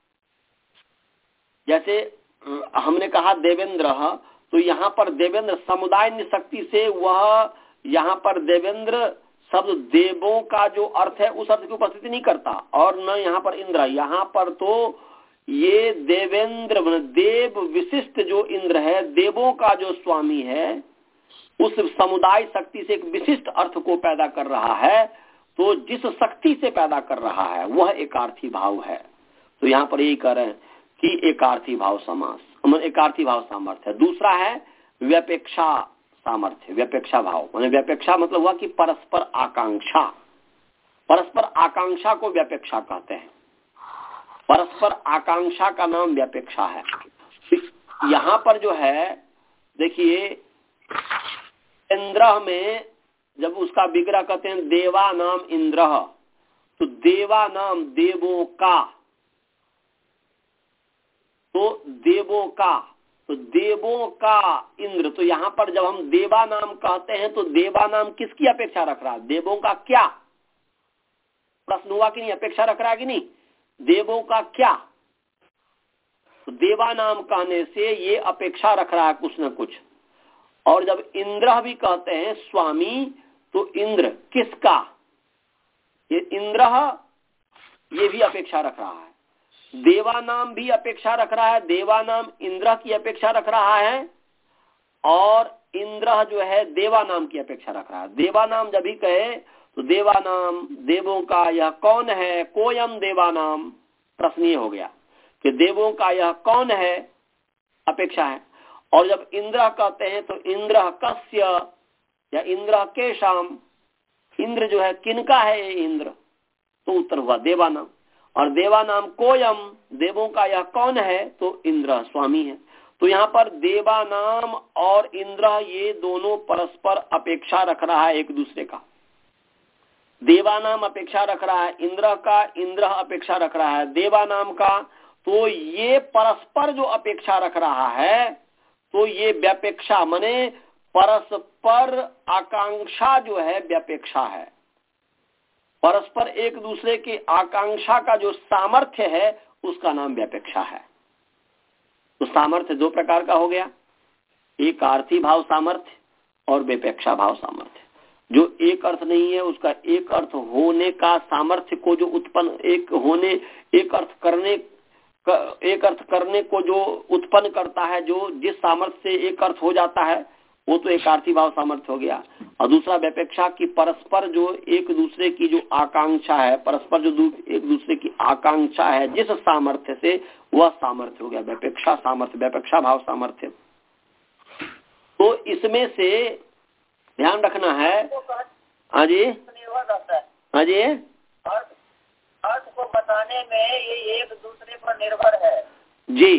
जैसे हमने कहा देवेंद्र, तो यहाँ पर देवेंद्र समुदाय शक्ति से वह यहाँ पर देवेंद्र शब्द देवों का जो अर्थ है उस अर्थ की उपस्थिति नहीं करता, और न यहाँ पर इंद्र। यहाँ पर तो ये देवेंद्र देव विशिष्ट जो इंद्र है, देवों का जो स्वामी है, उस समुदाय शक्ति से एक विशिष्ट अर्थ को पैदा कर रहा है। तो जिस शक्ति से पैदा कर रहा है वह एकार्थी भाव है। तो यहाँ पर यही कह रहे हैं कि एकार्थी भाव समास, एकार्थी भाव सामर्थ्य है। दूसरा है व्यपेक्षा सामर्थ्य, व्यपेक्षा भाव। माने व्यपेक्षा मतलब हुआ कि परस्पर आकांक्षा, परस्पर आकांक्षा को व्यपेक्षा कहते हैं। परस्पर आकांक्षा का नाम व्यपेक्षा है। यहाँ पर जो है देखिए, इंद्र में जब उसका विग्रह कहते हैं देवा नाम इंद्र, तो देवा नाम देवों का, तो देवों का, तो देवों का इंद्र। तो यहाँ पर जब हम देवा नाम कहते हैं तो देवा नाम किसकी अपेक्षा रख रहा है? देवों का क्या? प्रश्न हुआ कि नहीं? अपेक्षा रख रहा है कि नहीं? देवों का क्या? तो देवा नाम कहने से ये अपेक्षा रख रहा है कुछ न कुछ। और जब इंद्र भी कहते हैं स्वामी, तो इंद्र किसका? ये इंद्र ये भी अपेक्षा रख रहा है। देवा नाम भी अपेक्षा रख रहा है, देवा नाम इंद्र की अपेक्षा रख रहा है, और इंद्र जो है देवा नाम की अपेक्षा रख रहा है। देवा नाम जब भी कहे तो देवा नाम देवों का यह कौन है? कोयम देवा नाम। प्रश्न ये हो गया कि देवों का यह कौन है, अपेक्षा है। और जब इंद्र कहते हैं तो इंद्र कस्य या इंद्र केशाम, इंद्र जो है किनका है ये इंद्र? तो उत्तर हुआ देवा नाम। और देवा नाम कोयम, देवों का यह कौन है? तो इंद्र स्वामी है। तो यहाँ पर देवा नाम और इंद्र ये दोनों परस्पर अपेक्षा रख रहा है एक दूसरे का। देवा नाम अपेक्षा रख रहा है इंद्र का, इंद्र अपेक्षा रख रहा है देवा नाम का। तो ये परस्पर जो अपेक्षा रख रहा है, तो ये व्यपेक्षा माने परस्पर आकांक्षा जो है व्यपेक्षा है। परस्पर एक दूसरे की आकांक्षा का जो सामर्थ्य है उसका नाम व्यपेक्षा है। तो सामर्थ्य दो प्रकार का हो गया, एक आर्थी भाव सामर्थ्य और व्यपेक्षा भाव सामर्थ्य। जो एक अर्थ नहीं है उसका एक अर्थ होने का सामर्थ्य को जो उत्पन्न, एक होने एक अर्थ करने एक अर्थ करने को जो उत्पन्न करता है, जो जिस सामर्थ्य से एक अर्थ हो जाता है, वो तो एक आर्थी भाव सामर्थ्य हो गया। और दूसरा व्यपेक्षा की परस्पर जो एक दूसरे की जो आकांक्षा है, परस्पर जो एक दूसरे की आकांक्षा है जिस सामर्थ्य से, वह सामर्थ्य हो गया व्यपेक्षा सामर्थ्य, व्यपेक्षा भाव सामर्थ्य। तो इसमें से ध्यान रखना है। हाँ जी, हाँ जी, अर्थ को बताने में ये एक दूसरे पर निर्भर है जी।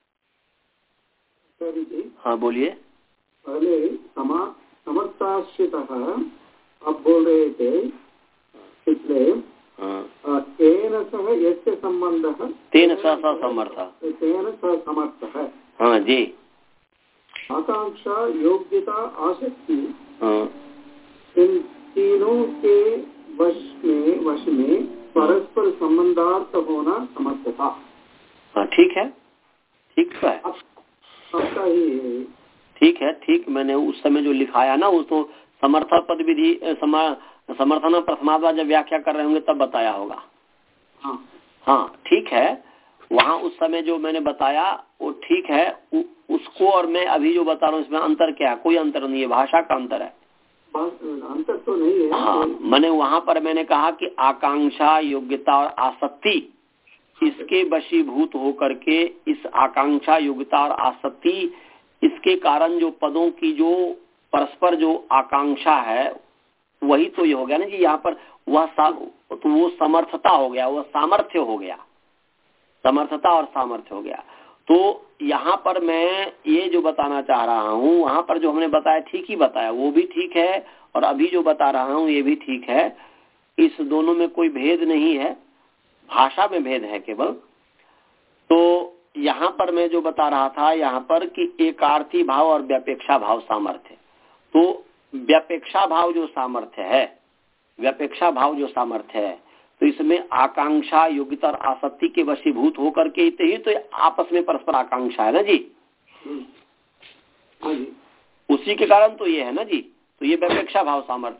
हाँ बोलिए। पहले समा समर्थाश्रितः अब बोल रहे थे, इसलिए तेन सह यस्य संबंधः तेन सह समर्थ, तेन सह समर्थः। हाँ जी। आकांक्षा, योग्यता, आसक्ति, हाँ, इन तीनों के वश में वश में परस्पर संबंधार्थ होना समर्थता। हाँ ठीक है, ठीक है, आपका ही ठीक है, ठीक। मैंने उस समय जो लिखाया ना, वो तो समर्थ पद विधि समर्थन प्रथमाद्वा जब व्याख्या कर रहे होंगे तब बताया होगा। हाँ हाँ ठीक है, वहाँ उस समय जो मैंने बताया वो ठीक है। उ, उसको और मैं अभी जो बता रहा हूँ इसमें अंतर क्या है? कोई अंतर नहीं है, भाषा का अंतर है। अंतर तो नहीं है। हाँ, मैंने वहाँ पर मैंने कहा कि आकांक्षा, योग्यता और आसक्ति, इसके वशीभूत होकर के इस आकांक्षा, योग्यता और आसक्ति, इसके कारण जो पदों की जो परस्पर जो आकांक्षा है, वही तो ये हो गया ना कि यहाँ पर वह तो वो समर्थता हो गया, वह सामर्थ्य हो गया, समर्थता और सामर्थ्य हो गया। तो यहाँ पर मैं ये जो बताना चाह रहा हूँ, वहाँ पर जो हमने बताया ठीक ही बताया, वो भी ठीक है, और अभी जो बता रहा हूँ ये भी ठीक है। इस दोनों में कोई भेद नहीं है, भाषा में भेद है केवल। तो यहाँ पर मैं जो बता रहा था यहाँ पर कि एकार्थी भाव और व्यपेक्षा भाव सामर्थ्य। तो व्यपेक्षा भाव जो सामर्थ्य है, व्यपेक्षा भाव जो सामर्थ्य है, तो इसमें आकांक्षा, योग्यता और आसक्ति के वशीभूत होकर के ही तो आपस में परस्पर आकांक्षा है ना जी। उसी के कारण तो ये है ना जी। तो ये व्यपेक्षा भाव सामर्थ्य।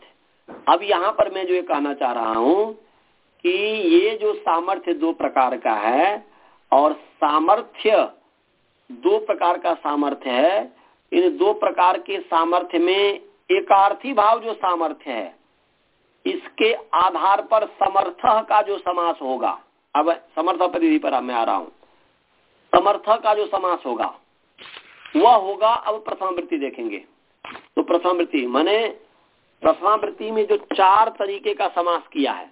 अब यहाँ पर मैं जो ये कहना चाह रहा हूं कि ये जो सामर्थ्य दो प्रकार का है और सामर्थ्य दो प्रकार का सामर्थ्य है, इन दो प्रकार के सामर्थ्य में एकार्थी भाव जो सामर्थ्य है इसके आधार पर समर्थ का जो समास होगा, अब समर्थ पद्धति पर मैं आ रहा हूं, समर्थ का जो समास होगा वह होगा, अब प्रथमावृत्ति देखेंगे। तो प्रथमावृत्ति माने प्रथमावृत्ति में जो चार तरीके का समास किया है,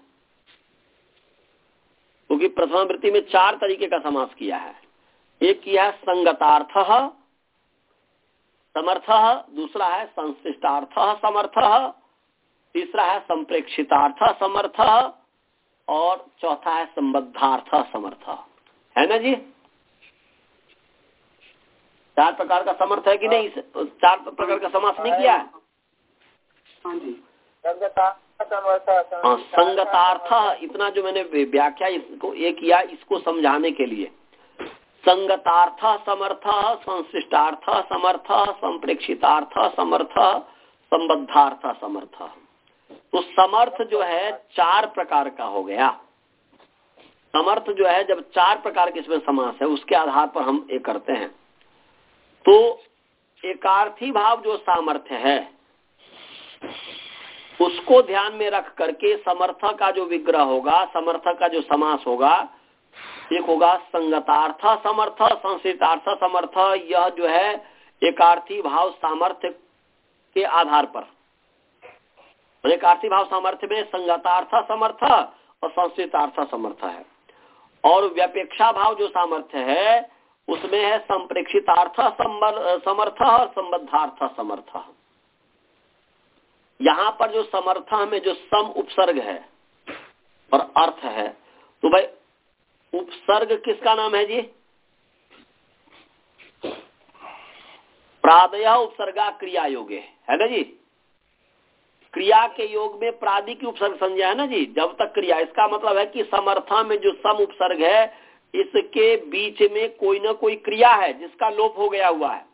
क्योंकि तो प्रथमावृत्ति में चार तरीके का समास किया है। एक किया है संगतार्थ समर्थ, दूसरा है संश्लिष्टार्थ समर्थ, तीसरा है संप्रेक्षितार्थ समर्थ और चौथा है संबद्धार्थ समर्थ, है ना जी। चार प्रकार का समर्थ है कि नहीं, चार प्रकार का समास नहीं किया है। हाँ जी, हाँ, संगतार्थ इतना जो मैंने व्याख्या इसको एक किया इसको समझाने के लिए, संगतार्थ समर्थ, संश्लिष्टार्थ समर्थ, संप्रेक्षितार्थ समर्थ, संबद्धार्थ समर्थ। तो समर्थ जो है चार प्रकार का हो गया। समर्थ जो है जब चार प्रकार के इसमें समास है उसके आधार पर हम ये करते हैं। तो एकार्थी भाव जो सामर्थ्य है उसको ध्यान में रख करके समर्थ का जो विग्रह होगा, समर्थ का जो समास होगा, एक होगा संगतार्थ समर्थ, संश्लिष्टार्थ समर्थ। यह जो है एकार्थी भाव सामर्थ्य के आधार पर, एकार्थी भाव सामर्थ्य में संगतार्थ समर्थ और संश्लिष्टार्थ समर्थ है। और व्यपेक्षा भाव जो सामर्थ्य है उसमें है संप्रेक्षितार्थ समर्थ और संबद्धार्थ समर्थ। यहाँ पर जो समर्थ में जो सम उपसर्ग है और अर्थ है, तो भाई उपसर्ग किसका नाम है जी? प्रादय उपसर्गा क्रिया योगे, है ना जी। क्रिया के योग में प्रादि की उपसर्ग संज्ञा है ना जी, जब तक क्रिया। इसका मतलब है कि समर्था में जो सम उपसर्ग है इसके बीच में कोई ना कोई क्रिया है जिसका लोप हो गया हुआ है।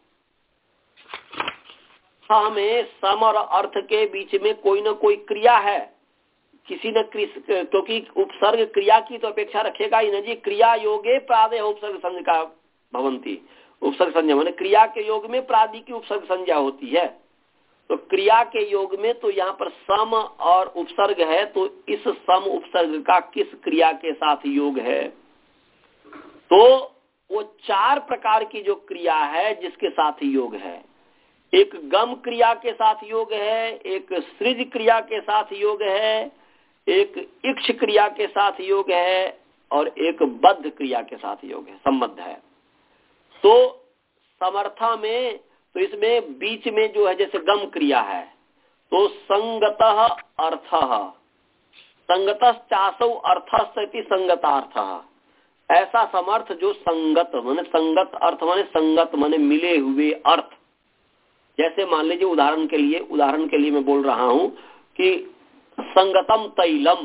हमें सम और अर्थ के बीच में कोई ना कोई क्रिया है, किसी न क्योंकि उपसर्ग क्रिया की तो अपेक्षा रखेगा ही ना जी। क्रिया योगे प्रादय उपसर्ग संज्ञा भवंती, उपसर्ग संज्ञा माने क्रिया के योग में प्रादि की उपसर्ग संज्ञा होती है। तो क्रिया के योग में तो यहाँ पर सम और उपसर्ग है, तो इस सम उपसर्ग का किस क्रिया के साथ योग है? तो वो चार प्रकार की जो क्रिया है जिसके साथ योग है, एक गम क्रिया के साथ योग है, एक सृज क्रिया के साथ योग है, एक इक्ष क्रिया के साथ योग है और एक बद्ध क्रिया के साथ योग है, संबद्ध है। तो समर्था में तो इसमें बीच में जो है जैसे गम क्रिया है तो संगतः अर्थः, संगतः चासौ अर्थः इति संगतार्थः। ऐसा समर्थ जो संगत माने संगत अर्थ माने संगत माने मिले हुए अर्थ। जैसे मान लीजिए उदाहरण के लिए उदाहरण के लिए मैं बोल रहा हूं कि संगतम तैलम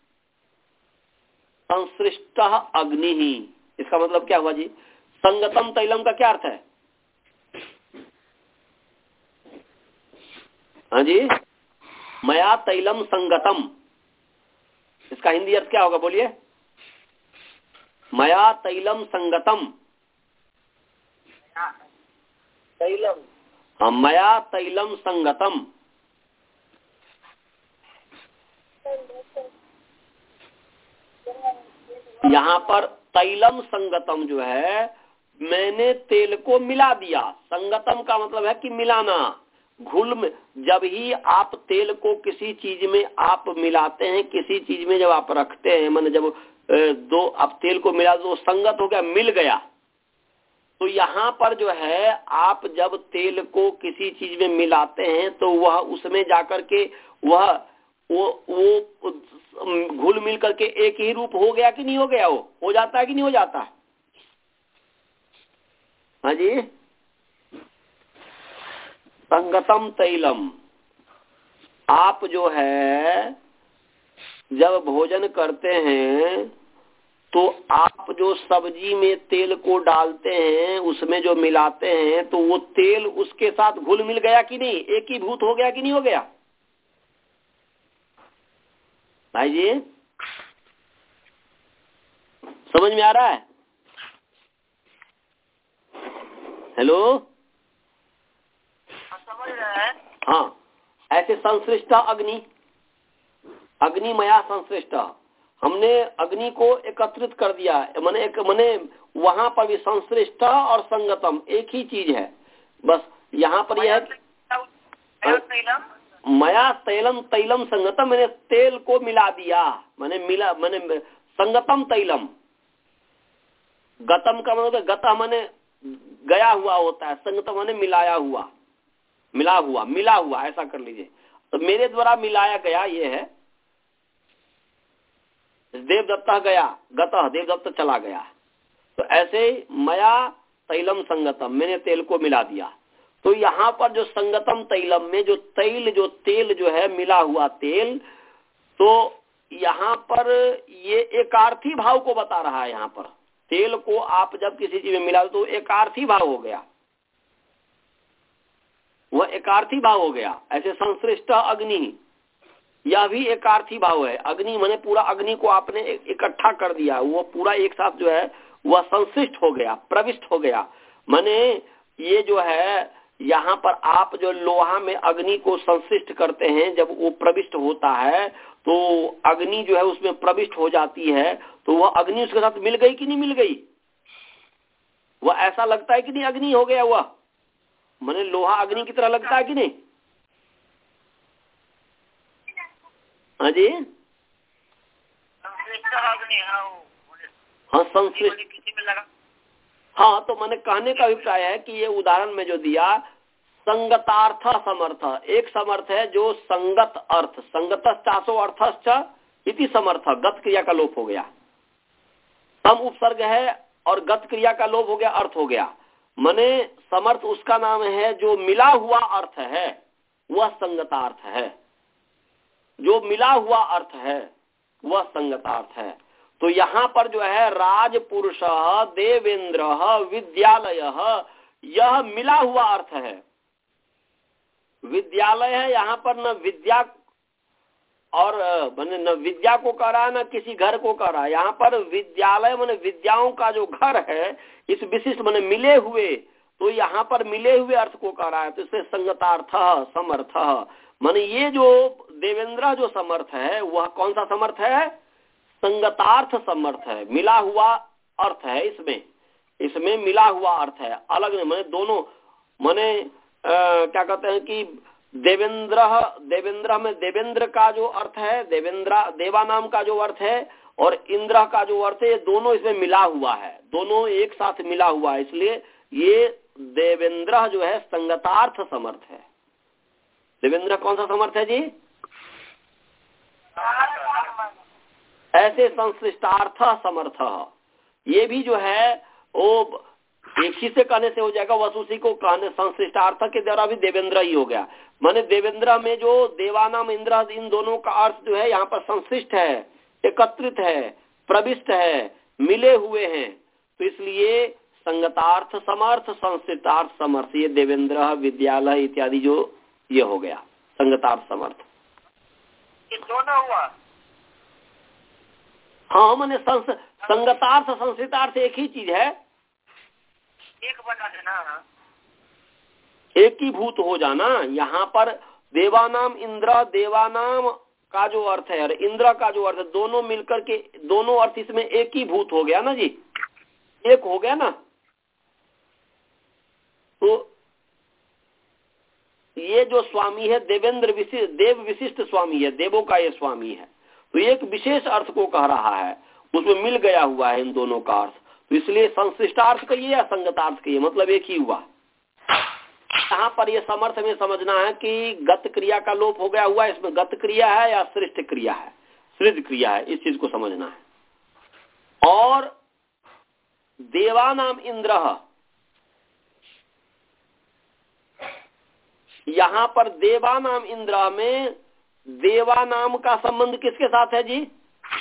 संसृष्टः अग्निः, इसका मतलब क्या हुआ जी? संगतम तैलम का क्या अर्थ है? हाँ जी, मया तैलम संगतम, इसका हिंदी अर्थ क्या होगा बोलिए? मया तैलम संगतम, तैलम, हाँ मया तैलम संगतम। यहाँ पर तैलम संगतम जो है मैंने तेल को मिला दिया। संगतम का मतलब है कि मिलाना, घुल में। जब ही आप तेल को किसी चीज में आप मिलाते हैं, किसी चीज में जब आप रखते हैं, माने जब दो आप तेल को मिला दो संगत हो गया, मिल गया। तो यहाँ पर जो है आप जब तेल को किसी चीज में मिलाते हैं तो वह उसमें जाकर के वह वो वो घुल मिल करके एक ही रूप हो गया कि नहीं हो गया? वो हो जाता है कि नहीं हो जाता? हाँ जी, संगतम तैलम। आप जो है जब भोजन करते हैं तो आप जो सब्जी में तेल को डालते हैं, उसमें जो मिलाते हैं, तो वो तेल उसके साथ घुल मिल गया कि नहीं? एक ही भूत हो गया कि नहीं हो गया? भाई जी समझ में आ रहा है? हेलो, समझ रहे हैं? हाँ, ऐसे संश्लिष्ट अग्नि, अग्निमया संश्लिष्ट, हमने अग्नि को एकत्रित कर दिया। मैंने एक मैंने वहां पर भी संश्लिष्ट और संगतम एक ही चीज है, बस यहाँ पर यह मया तैलम तैलम संगतम, मैंने तेल को मिला दिया, मैंने मिला मैंने संगतम तैलम। गतम का मतलब गता मैंने गया हुआ होता है, संगतम मैंने मिलाया हुआ, मिला हुआ मिला हुआ ऐसा कर लीजिए। तो मेरे द्वारा मिलाया गया ये है, देवदत्ता गया, गतः देवदत्त चला गया। तो ऐसे मया तैलम संगतम, मैंने तेल को मिला दिया। तो यहाँ पर जो संगतम तैलम में जो तैल जो तेल जो है मिला हुआ तेल, तो यहाँ पर ये एकार्थी भाव को बता रहा है। यहाँ पर तेल को आप जब किसी चीज में मिला तो एकार्थी भाव हो गया, वह एकार्थी भाव हो गया। ऐसे संश्लिष्ट अग्नि, यह भी एकार्थी भाव है। अग्नि माने पूरा अग्नि को आपने इकट्ठा कर दिया, वो पूरा एक साथ जो है वह संश्लिष्ट हो गया, प्रविष्ट हो गया। माने ये जो है यहाँ पर आप जो लोहा में अग्नि को संश्लिष्ट करते हैं, जब वो प्रविष्ट होता है तो अग्नि जो है उसमें प्रविष्ट हो जाती है, तो वह अग्नि उसके साथ मिल गई कि नहीं मिल गई? वह ऐसा लगता है कि नहीं अग्नि हो गया वह, माने लोहा अग्नि की तरह लगता है कि नहीं? हाँ जी, हाँ संश्लिष्ट। हाँ, तो मैंने कहने का अभिप्राय है कि ये उदाहरण में जो दिया संगतार्थ समर्थ, एक समर्थ है जो संगत अर्थ, संगत चासो अर्थश्च इति समर्थ, गत क्रिया का लोप हो गया, सम उपसर्ग है और गत क्रिया का लोप हो गया, अर्थ हो गया। माने समर्थ उसका नाम है जो मिला हुआ अर्थ है, वह संगतार्थ है। जो मिला हुआ अर्थ है वह संगतार्थ है। तो यहाँ पर जो है राजपुरुष, देवेंद्र, विद्यालय, यह मिला हुआ अर्थ है। विद्यालय है, यहाँ पर न विद्या और न विद्या को कह रहा है न किसी घर को कह रहा है। यहाँ पर विद्यालय माने विद्याओं का जो घर है, इस विशिष्ट माने मिले हुए, तो यहाँ पर मिले हुए अर्थ को कह रहा है। तो इससे संगतार्थ समर्थ, माने ये जो देवेंद्र जो समर्थ है वह कौन सा समर्थ है? संगतार्थ समर्थ है, मिला हुआ अर्थ है। इसमें इसमें मिला हुआ अर्थ है, अलग नहीं। माने दोनों माने क्या कहते हैं कि देवेंद्र, देवेंद्र में देवेंद्र का जो अर्थ है, देवेंद्र देवा नाम का जो अर्थ है, और इंद्र का जो अर्थ है, ये दोनों इसमें मिला हुआ है, दोनों एक साथ मिला हुआ है। इसलिए ये देवेंद्र जो है संगतार्थ समर्थ है। देवेंद्र कौन सा समर्थ है जी? ऐसे संश्लिष्टार्थ समर्थ, ये भी जो है वो एक ही से कहने से हो जाएगा, वसुसी को कहने संश्लिष्टार्थ के द्वारा भी देवेंद्र ही हो गया। माने देवेंद्र में जो देवानाम इंद्र, इन दोनों का अर्थ जो है यहाँ पर संश्लिष्ट है, एकत्रित है, प्रविष्ट है, मिले हुए हैं। तो इसलिए संगतार्थ समर्थ, संश्लिष्टार्थ समर्थ, ये देवेंद्र, विद्यालय इत्यादि जो ये हो गया संगतार्थ समर्थ। ये दोनों हुआ। हाँ, मैंने संगतार्थ संश्लिष्टार्थ एक ही चीज है, एक बना देना, एक ही भूत हो जाना। यहाँ पर देवानाम इंद्र, देवानाम का जो अर्थ है और इंद्र का जो अर्थ है, दोनों मिलकर के दोनों अर्थ इसमें एक ही भूत हो गया ना जी, एक हो गया ना। तो ये जो स्वामी है देवेंद्र विशिष्ट, देव विशिष्ट स्वामी है, देवों का ये स्वामी है। तो एक विशेष अर्थ को कह रहा है, उसमें मिल गया हुआ है इन दोनों का अर्थ। तो इसलिए संश्लिष्टार्थ कहिए या संगतार्थ कहिए, मतलब एक ही हुआ। यहाँ पर ये समर्थ में समझना है कि गत क्रिया का लोप हो गया हुआ, इसमें गत क्रिया है या सृष्ट क्रिया है, सृज क्रिया है, इस चीज को समझना है। और देवानाम इंद्र, यहाँ पर देवानाम इंद्र में देवानाम का संबंध किसके साथ है जी?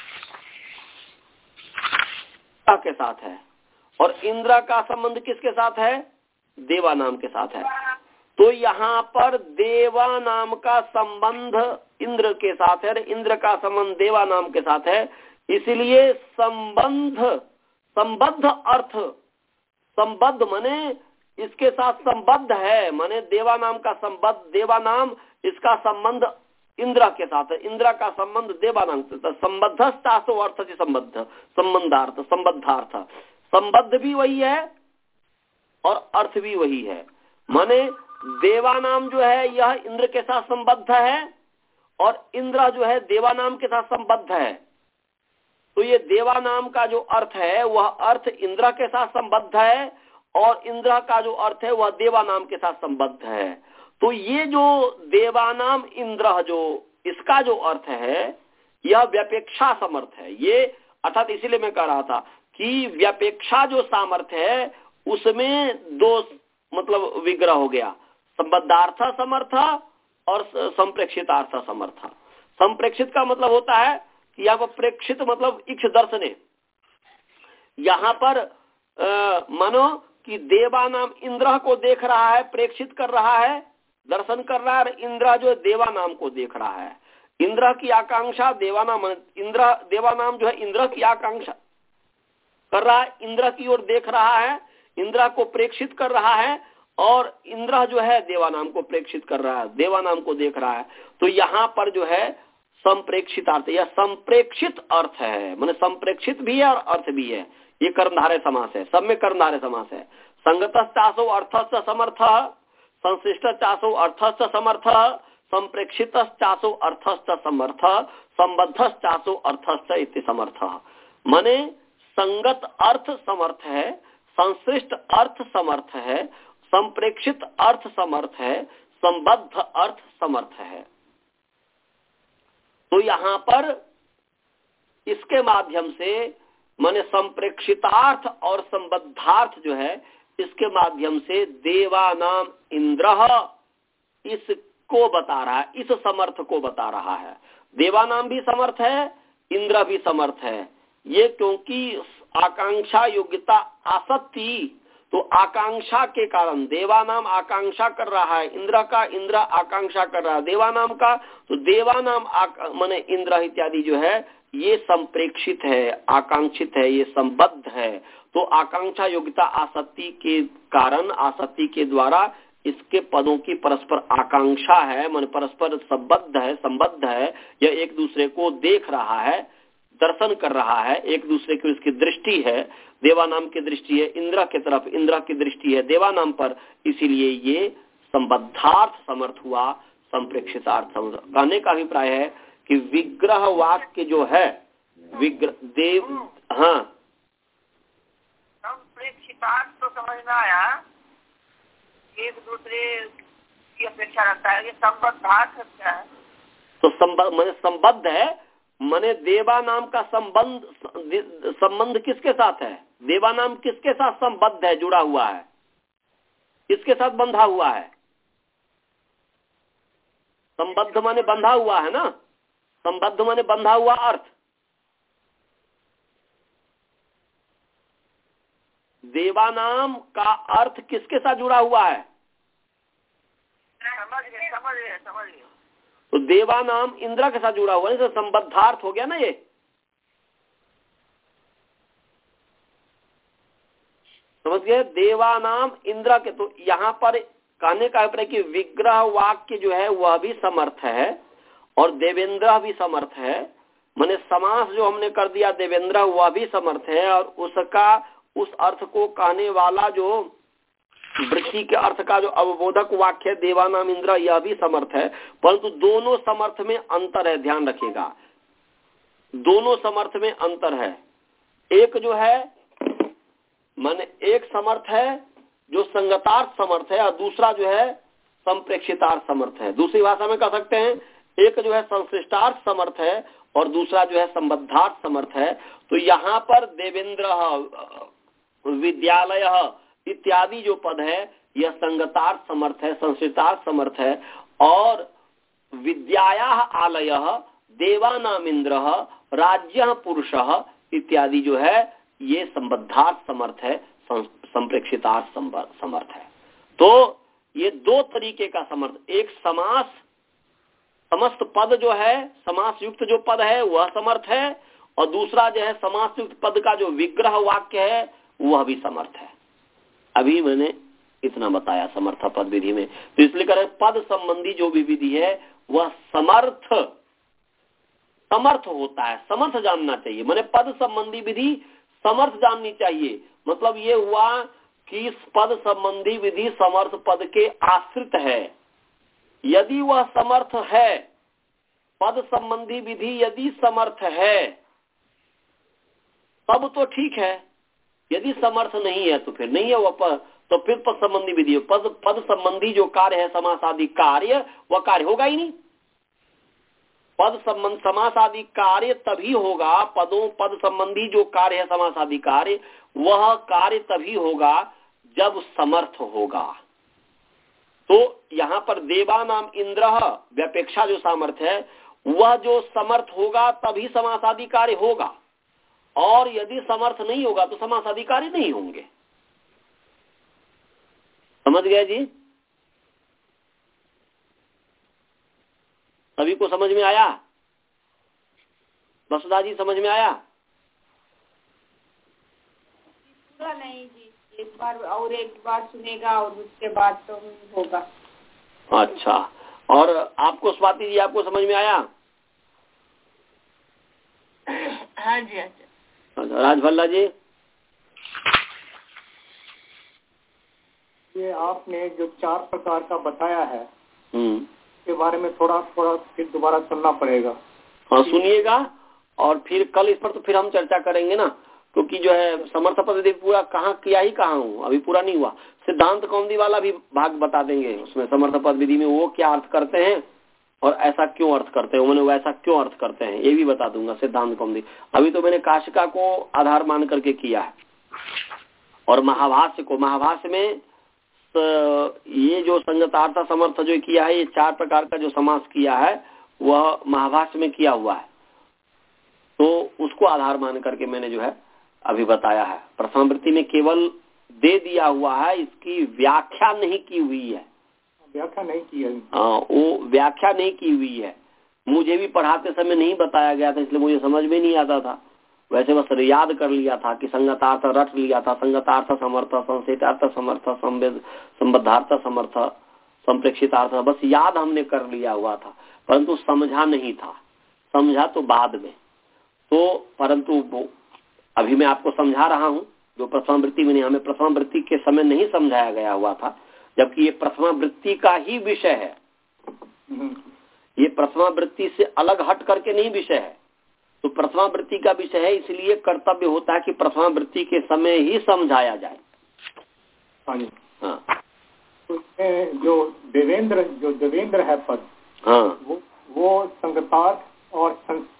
के साथ है। और इंद्र का संबंध किसके साथ है? देवानाम के साथ है। तो यहाँ पर देवा नाम का संबंध इंद्र के साथ है और इंद्र का संबंध देवा नाम के साथ है, इसलिए संबंध संबद्ध अर्थ, संबद्ध माने इसके साथ संबद्ध है, माने देवा नाम का संबद्ध, देवा नाम इसका संबंध इंद्र के साथ है, इंद्र का संबंध देवा नाम से, संबद्धस्तासो अर्थ से संबद्ध, संबंधार्थ, संबद्धार्थ, संबद्ध भी वही है और अर्थ भी वही है। माने देवा नाम जो है यह इंद्र के साथ संबद्ध है और इंद्र जो है देवा नाम के साथ संबद्ध है। तो ये देवा नाम का जो अर्थ है वह अर्थ इंद्र के साथ संबद्ध है और इंद्र का जो अर्थ है वह देवा नाम के साथ संबद्ध है। तो ये जो देवानाम इंद्र जो इसका जो अर्थ है यह व्यपेक्षा समर्थ है। ये अर्थात इसीलिए मैं कह रहा था कि व्यपेक्षा जो सामर्थ्य है उसमें दो मतलब विग्रह हो गया, संबद्धार्थ समर्थ और संप्रेक्षितार्थ समर्थ। संप्रेक्षित का मतलब होता है कि यहाँ पर प्रेक्षित मतलब इक्ष दर्शने, यहाँ पर आ, मानो कि देवा नाम इंद्र को देख रहा है, प्रेक्षित कर रहा है, दर्शन कर रहा है, और इंद्र जो देवा नाम को देख रहा है। इंद्र की आकांक्षा देवा नाम, इंद्र देवा नाम जो है इंद्र की आकांक्षा कर रहा है, इंद्र की ओर देख रहा है, इंद्र को प्रेक्षित कर रहा है और इंद्र जो है देवा नाम को प्रेक्षित कर रहा है, देवा नाम को देख रहा है। तो यहाँ पर जो है संप्रेक्षित अर्थ या संप्रेक्षित अर्थ है, माने संप्रेक्षित भी है और अर्थ भी है। ये कर्मधारय समास है, सब में कर्मधारय समास है। संगतश्चासो अर्थश्च समर्थ, संश्लिष्टश्चासो अर्थश्च समर्थ, संप्रेक्षितश्चासो अर्थश्च समर्थ, संबद्धश्चासो अर्थश्च इति समर्थ। माने संगत अर्थ समर्थ है, संश्लिष्ट अर्थ समर्थ है, संप्रेक्षित अर्थ समर्थ है, संबद्ध अर्थ समर्थ है। तो यहाँ पर इसके माध्यम से माने संप्रेक्षितार्थ और संबद्धार्थ जो है इसके माध्यम से देवानाम इंद्र इसको बता रहा है, इस समर्थ को बता रहा है। देवानाम भी समर्थ है, इंद्र भी समर्थ है। ये क्योंकि आकांक्षा योग्यता आसक्ति, तो आकांक्षा के कारण देवानाम आकांक्षा कर रहा है, इंद्र का इंद्र आकांक्षा कर रहा है देवानाम का, तो देवानाम माने इंद्र इत्यादि जो है ये संप्रेक्षित है, आकांक्षित है, ये संबद्ध है। तो आकांक्षा योग्यता आसक्ति के कारण, आसक्ति के द्वारा इसके पदों की परस्पर आकांक्षा है, मन परस्पर संबद्ध है, संबद्ध है, यह एक दूसरे को देख रहा है, दर्शन कर रहा है, एक दूसरे की इसकी दृष्टि है, देवानाम की दृष्टि है इंद्र की तरफ, इंद्र की दृष्टि है देवानाम पर, इसीलिए ये संबद्धार्थ समर्थ हुआ, संप्रेक्षितार्थ समर्थ। कहने का अभिप्राय है कि विग्रह वाक्य जो है विग्रह देव, हाँ संप्रेक्षितार्थ तो समझ में आया, एक दूसरे की अपेक्षा रखता है। ये संबद्धार्थ क्या है? तो संबद्ध माने संबद्ध है, माने देवा नाम का संबंध संबंध किसके साथ है? देवा नाम किसके साथ संबद्ध है, जुड़ा हुआ है, किसके साथ बंधा हुआ है? संबद्ध माने बंधा हुआ है ना, संबद्ध माने बंधा हुआ अर्थ। देवानाम का अर्थ किसके साथ जुड़ा हुआ है? समझ गए, समझ गए, समझ गए। तो देवानाम इंद्र के साथ जुड़ा हुआ है, तो संबद्धार्थ हो गया ना ये। समझ गए? देवानाम इंद्र के, तो यहाँ पर कहने का अभिप्राय कि विग्रह वाक्य जो है वह भी समर्थ है और देवेंद्र भी समर्थ है। माने समास जो हमने कर दिया देवेंद्र वह भी समर्थ है और उसका उस अर्थ को कहने वाला जो वृत्ति के अर्थ का जो अवबोधक वाक्य है देवानाम इंद्र, यह भी समर्थ है। परंतु दोनों समर्थ में अंतर है, ध्यान रखिएगा, दोनों समर्थ में अंतर है। एक जो है माने एक समर्थ है जो संगतार्थ समर्थ है और दूसरा जो है संप्रेक्षितार्थ समर्थ है। दूसरी भाषा में कह सकते हैं एक जो है संश्लिष्टार्थ समर्थ है और दूसरा जो है संबद्धार्थ समर्थ है। तो यहाँ पर देवेंद्र, विद्यालय इत्यादि जो पद है यह संगतार्थ समर्थ है, संश्लिष्टार्थ समर्थ है, और विद्याया आलय देवानाम इंद्र राज्य पुरुष इत्यादि जो है ये संबद्धार्थ समर्थ है, संप्रेक्षितार्थ समर्थ है। तो ये दो तरीके का समर्थ, एक समास, समस्त पद जो है समास युक्त जो पद है वह समर्थ है, और दूसरा जो है समास युक्त पद का जो विग्रह वाक्य है वह भी समर्थ है। अभी मैंने इतना बताया समर्थ पद विधि में। तो इसलिए करें पद संबंधी जो भी विधि है वह समर्थ समर्थ होता है, समर्थ जानना चाहिए। मैंने पद संबंधी विधि समर्थ जाननी चाहिए, मतलब ये हुआ कि इस पद संबंधी विधि समर्थ पद के आश्रित है। यदि वह समर्थ है, पद संबंधी विधि यदि समर्थ है तब तो ठीक है, यदि समर्थ नहीं है तो फिर नहीं है वह पद, तो फिर पद संबंधी विधि पद पद संबंधी जो कार्य है समास आदि कार्य वह कार्य होगा ही नहीं। पद संबंध समास आदि कार्य तभी होगा, पदों पद संबंधी जो कार्य है समास आदि कार्य वह कार्य तभी होगा जब समर्थ होगा। तो यहाँ पर देवा नाम इंद्र व्यापेक्षा जो सामर्थ्य है वह जो समर्थ होगा तभी समास आदि कार्य होगा, और यदि समर्थ नहीं होगा तो समास आदि कार्य नहीं होंगे। समझ गए जी? सभी को समझ में आया? वसुधा जी समझ में आया? पूरा नहीं जी, एक बार और एक बार सुनेगा और उसके बाद तो होगा। अच्छा, और आपको स्वाति जी आपको समझ में आया? हाँ जी हाँ जी। अच्छा, राजभल्ला जी? ये आपने जो चार प्रकार का बताया है हम्म के बारे में थोड़ा थोड़ा फिर दोबारा सुनना पड़ेगा। हाँ सुनिएगा, और फिर कल इस पर तो फिर हम चर्चा करेंगे ना, क्योंकि जो है समर्थ पद पूरा कहाँ किया ही कहाँ हूँ, अभी पूरा नहीं हुआ। सिद्धांत कौमुदी वाला भी भाग बता देंगे उसमें, समर्थ पद विधि में वो क्या अर्थ करते हैं और ऐसा क्यों अर्थ करते हैं, उन्होंने वैसा क्यों अर्थ करते हैं ये भी बता दूंगा सिद्धांत कौमुदी। अभी तो मैंने काशिका को आधार मान करके किया है, और महाभाष्य को, महाभाष्य में तो ये जो संगतार्थ समर्थ जो किया है, ये चार प्रकार का जो समास किया है वह महाभाष्य में किया हुआ है, तो उसको आधार मान करके मैंने जो है अभी बताया है। प्रथमावृत्ति में केवल दे दिया हुआ है, इसकी व्याख्या नहीं की हुई है। व्याख्या नहीं की है? हाँ, वो व्याख्या नहीं की हुई है। मुझे भी पढ़ाते समय नहीं बताया गया था, इसलिए मुझे समझ में नहीं आता था। वैसे बस याद कर लिया था कि संगतार्थ रट लिया था, संगतार्थ समर्थ, संशयितार्थ समर्थ, संबद्धार्थ समर्थ, संप्रेक्षितार्थ, बस याद हमने कर लिया हुआ था, परंतु समझा नहीं था। समझा तो बाद में, तो परंतु अभी मैं आपको समझा रहा हूँ। जो प्रथम वृत्ति में हमें प्रथम वृत्ति के समय नहीं समझाया गया हुआ था, जबकि ये प्रथमा वृत्ति का ही विषय है। ये प्रथमा वृत्ति से अलग हट करके नहीं विषय है, तो प्रथमा वृत्ति का विषय है, इसलिए कर्तव्य होता है कि प्रथमा वृत्ति के समय ही समझाया जाए। हाँ, तो जो देवेंद्र जो देवेंद्र है पद, हाँ, वो वो संगतार्थ और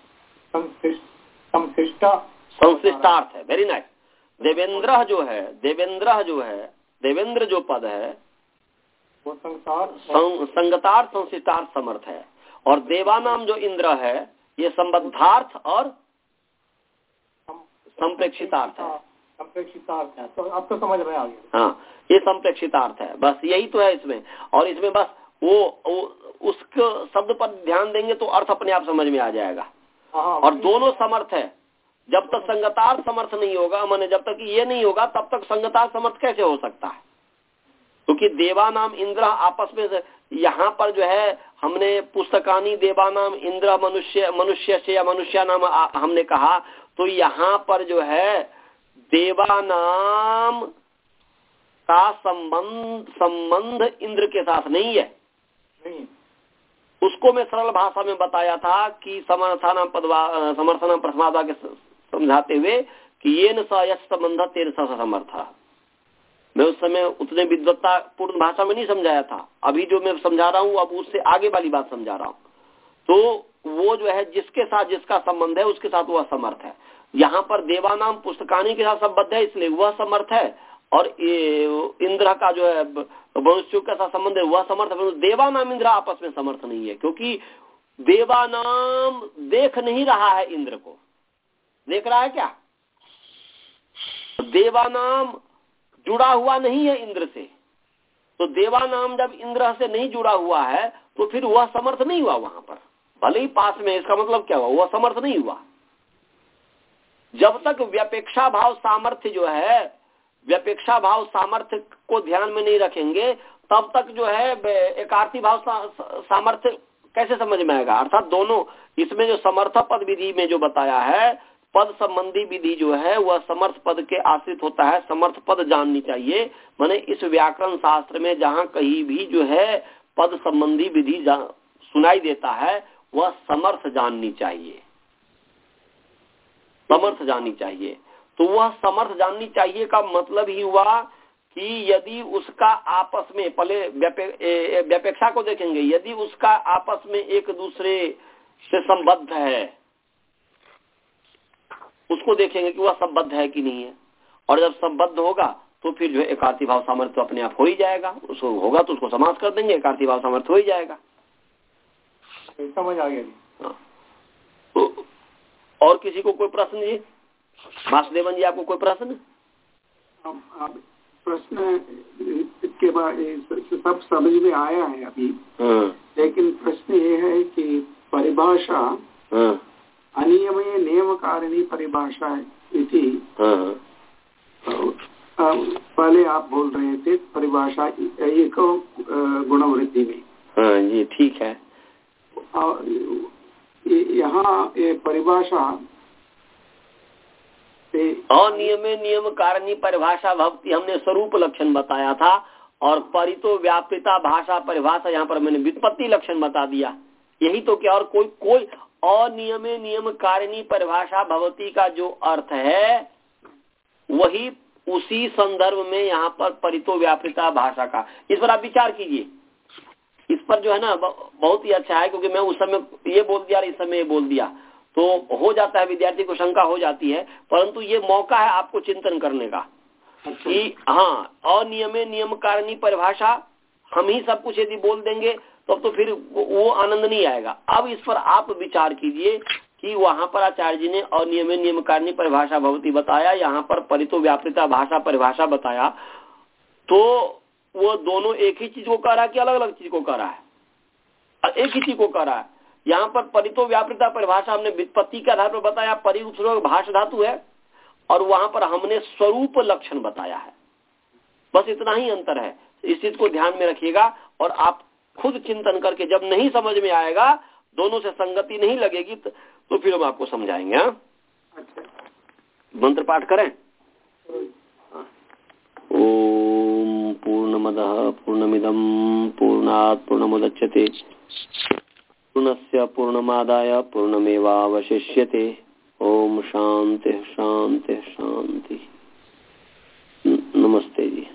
संशिष्टा संशिष्टार्थ है। Very nice. देवेंद्र जो है, देवेंद्र जो है, देवेंद्र जो पद है वो संगतार्थ संगतार्थ संशिष्टार्थ समर्थ है, और देवा नाम जो इंद्र है ये संबद्धार्थ और संप्रेक्षितार्थ है। संप्रेक्षितार्थ है, तो अब तो समझ में आ गया। हाँ, ये संप्रेक्षितार्थ है, बस यही तो है इसमें। और इसमें बस वो, वो उसके शब्द पर ध्यान देंगे तो अर्थ अपने आप समझ में आ जाएगा। और दोनों समर्थ है। जब तक संगतार्थ समर्थ नहीं होगा, माने जब तक ये नहीं होगा तब तक संगतार्थ समर्थ कैसे हो सकता है? क्योंकि देवा नाम इंद्र आपस में, यहाँ पर जो है हमने पुस्तकानी देवा नाम इंद्र मनुष्य मनुष्य से या मनुष्य नाम हमने कहा, तो यहाँ पर जो है देवा नाम का संबंध संबंध इंद्र के साथ नहीं है। नहीं, उसको मैं सरल भाषा में बताया था कि समर्थानाम पदवा समर्थनाम प्रथमादा के समझाते हुए कि ये न स यश संबंध तेरे स समर्थ। मैं उस समय उतने विद्वत्ता पूर्ण भाषा में नहीं समझाया था, अभी जो मैं समझा रहा हूँ अब उससे आगे वाली बात समझा रहा हूँ। तो वो जो है जिसके साथ जिसका संबंध है उसके साथ वह समर्थ है। यहाँ पर देवानाम पुस्तकानी के साथ संबद्ध है इसलिए वह समर्थ है, और इंद्र का जो है मनुष्य के साथ संबंध है वह समर्थ है। देवानाम इंद्र आपस में समर्थ नहीं है, क्योंकि देवानाम देख नहीं रहा है इंद्र को। देख रहा है क्या? देवानाम जुड़ा हुआ नहीं है इंद्र से, तो देवा नाम जब इंद्र से नहीं जुड़ा हुआ है तो फिर वह समर्थ नहीं हुआ वहां पर, भले ही पास में, इसका मतलब क्या हुआ, वह समर्थ नहीं हुआ। जब तक व्यपेक्षा भाव सामर्थ्य जो है, व्यपेक्षा भाव सामर्थ्य को ध्यान में नहीं रखेंगे तब तक जो है एकार्थी भाव सा, सामर्थ्य कैसे समझ में आएगा। अर्थात दोनों, इसमें जो समर्थ पद विधि में जो बताया है, पद संबंधी विधि जो है वह समर्थ पद के आश्रित होता है। समर्थ पद जाननी चाहिए, माने इस व्याकरण शास्त्र में जहाँ कहीं भी जो है पद संबंधी विधि सुनाई देता है वह समर्थ जाननी चाहिए, समर्थ जाननी चाहिए। तो वह समर्थ जाननी चाहिए का मतलब ही हुआ कि यदि उसका आपस में, पहले व्यपेक्षा को देखेंगे, यदि उसका आपस में एक दूसरे से संबद्ध है उसको देखेंगे कि वह संबद्ध है कि नहीं है, और जब संबद्ध होगा तो फिर जो है एकार्थी भाव सामर्थ्य अपने आप हो ही जाएगा। उसको होगा तो उसको समास कर देंगे, एकार्थी भाव सामर्थ्य हो ही जाएगा। समझ आ गया। हाँ। तो और किसी को कोई प्रश्न जी? वासुदेवन जी आपको कोई प्रश्न? प्रश्न के बाद सब समझ में आया है अभी, लेकिन प्रश्न ये है कि परिभाषा अनियमय नियमकारिणी परिभाषा इति, पहले आप बोल रहे थे परिभाषा एक गुणवृत्ति में। हाँ जी ठीक है। यहाँ ये परिभाषा अनियमे नियम कारणीय परिभाषा भक्ति हमने स्वरूप लक्षण बताया था, और परितो व्याप्यता भाषा परिभाषा यहाँ पर मैंने व्युत्पत्ति लक्षण बता दिया। यही तो क्या, और कोई कोई अनियमे नियम कारिणी परिभाषा भवती का जो अर्थ है वही उसी संदर्भ में यहाँ पर परितो व्याप्यता भाषा का, इस पर आप विचार कीजिए। इस पर जो है ना बहुत ही अच्छा है, क्योंकि मैं उस समय ये बोल दिया इस समय ये बोल दिया तो हो जाता है, विद्यार्थी को शंका हो जाती है, परंतु ये मौका है आपको चिंतन करने का कि हाँ अनियमे नियम कारिणी परिभाषा हम ही सब कुछ यदि बोल देंगे तो अब तो फिर वो आनंद नहीं आएगा। अब इस पर आप विचार कीजिए कि वहां पर आचार्य जी ने अनियमे नियम कारिणी परिभाषा भवती बताया, यहाँ पर परितो व्याप्यता भाषा परिभाषा बताया, तो वो दोनों एक ही चीज को कह रहा है कि अलग अलग चीज को कह रहा है? एक ही चीज को कह रहा है। यहाँ पर परितो व्याप्यता परिभाषा हमने व्युत्पत्ति के आधार पर बताया, परि उपसर्ग भाष धातु है, और वहां पर हमने स्वरूप लक्षण बताया है। बस इतना ही अंतर है, इस चीज को ध्यान में रखिएगा। और आप खुद चिंतन करके, जब नहीं समझ में आएगा, दोनों से संगति नहीं लगेगी, तो फिर हम आपको समझाएंगे। अच्छा। मंत्र पाठ करें। ओम पूर्णमदः पूर्णमिदं पूर्णात् पूर्णमुदच्यते पूर्णस्य पूर्णमादाय पूर्णमेवावशिष्यते। ओम शांति शांति शांति। नमस्ते जी।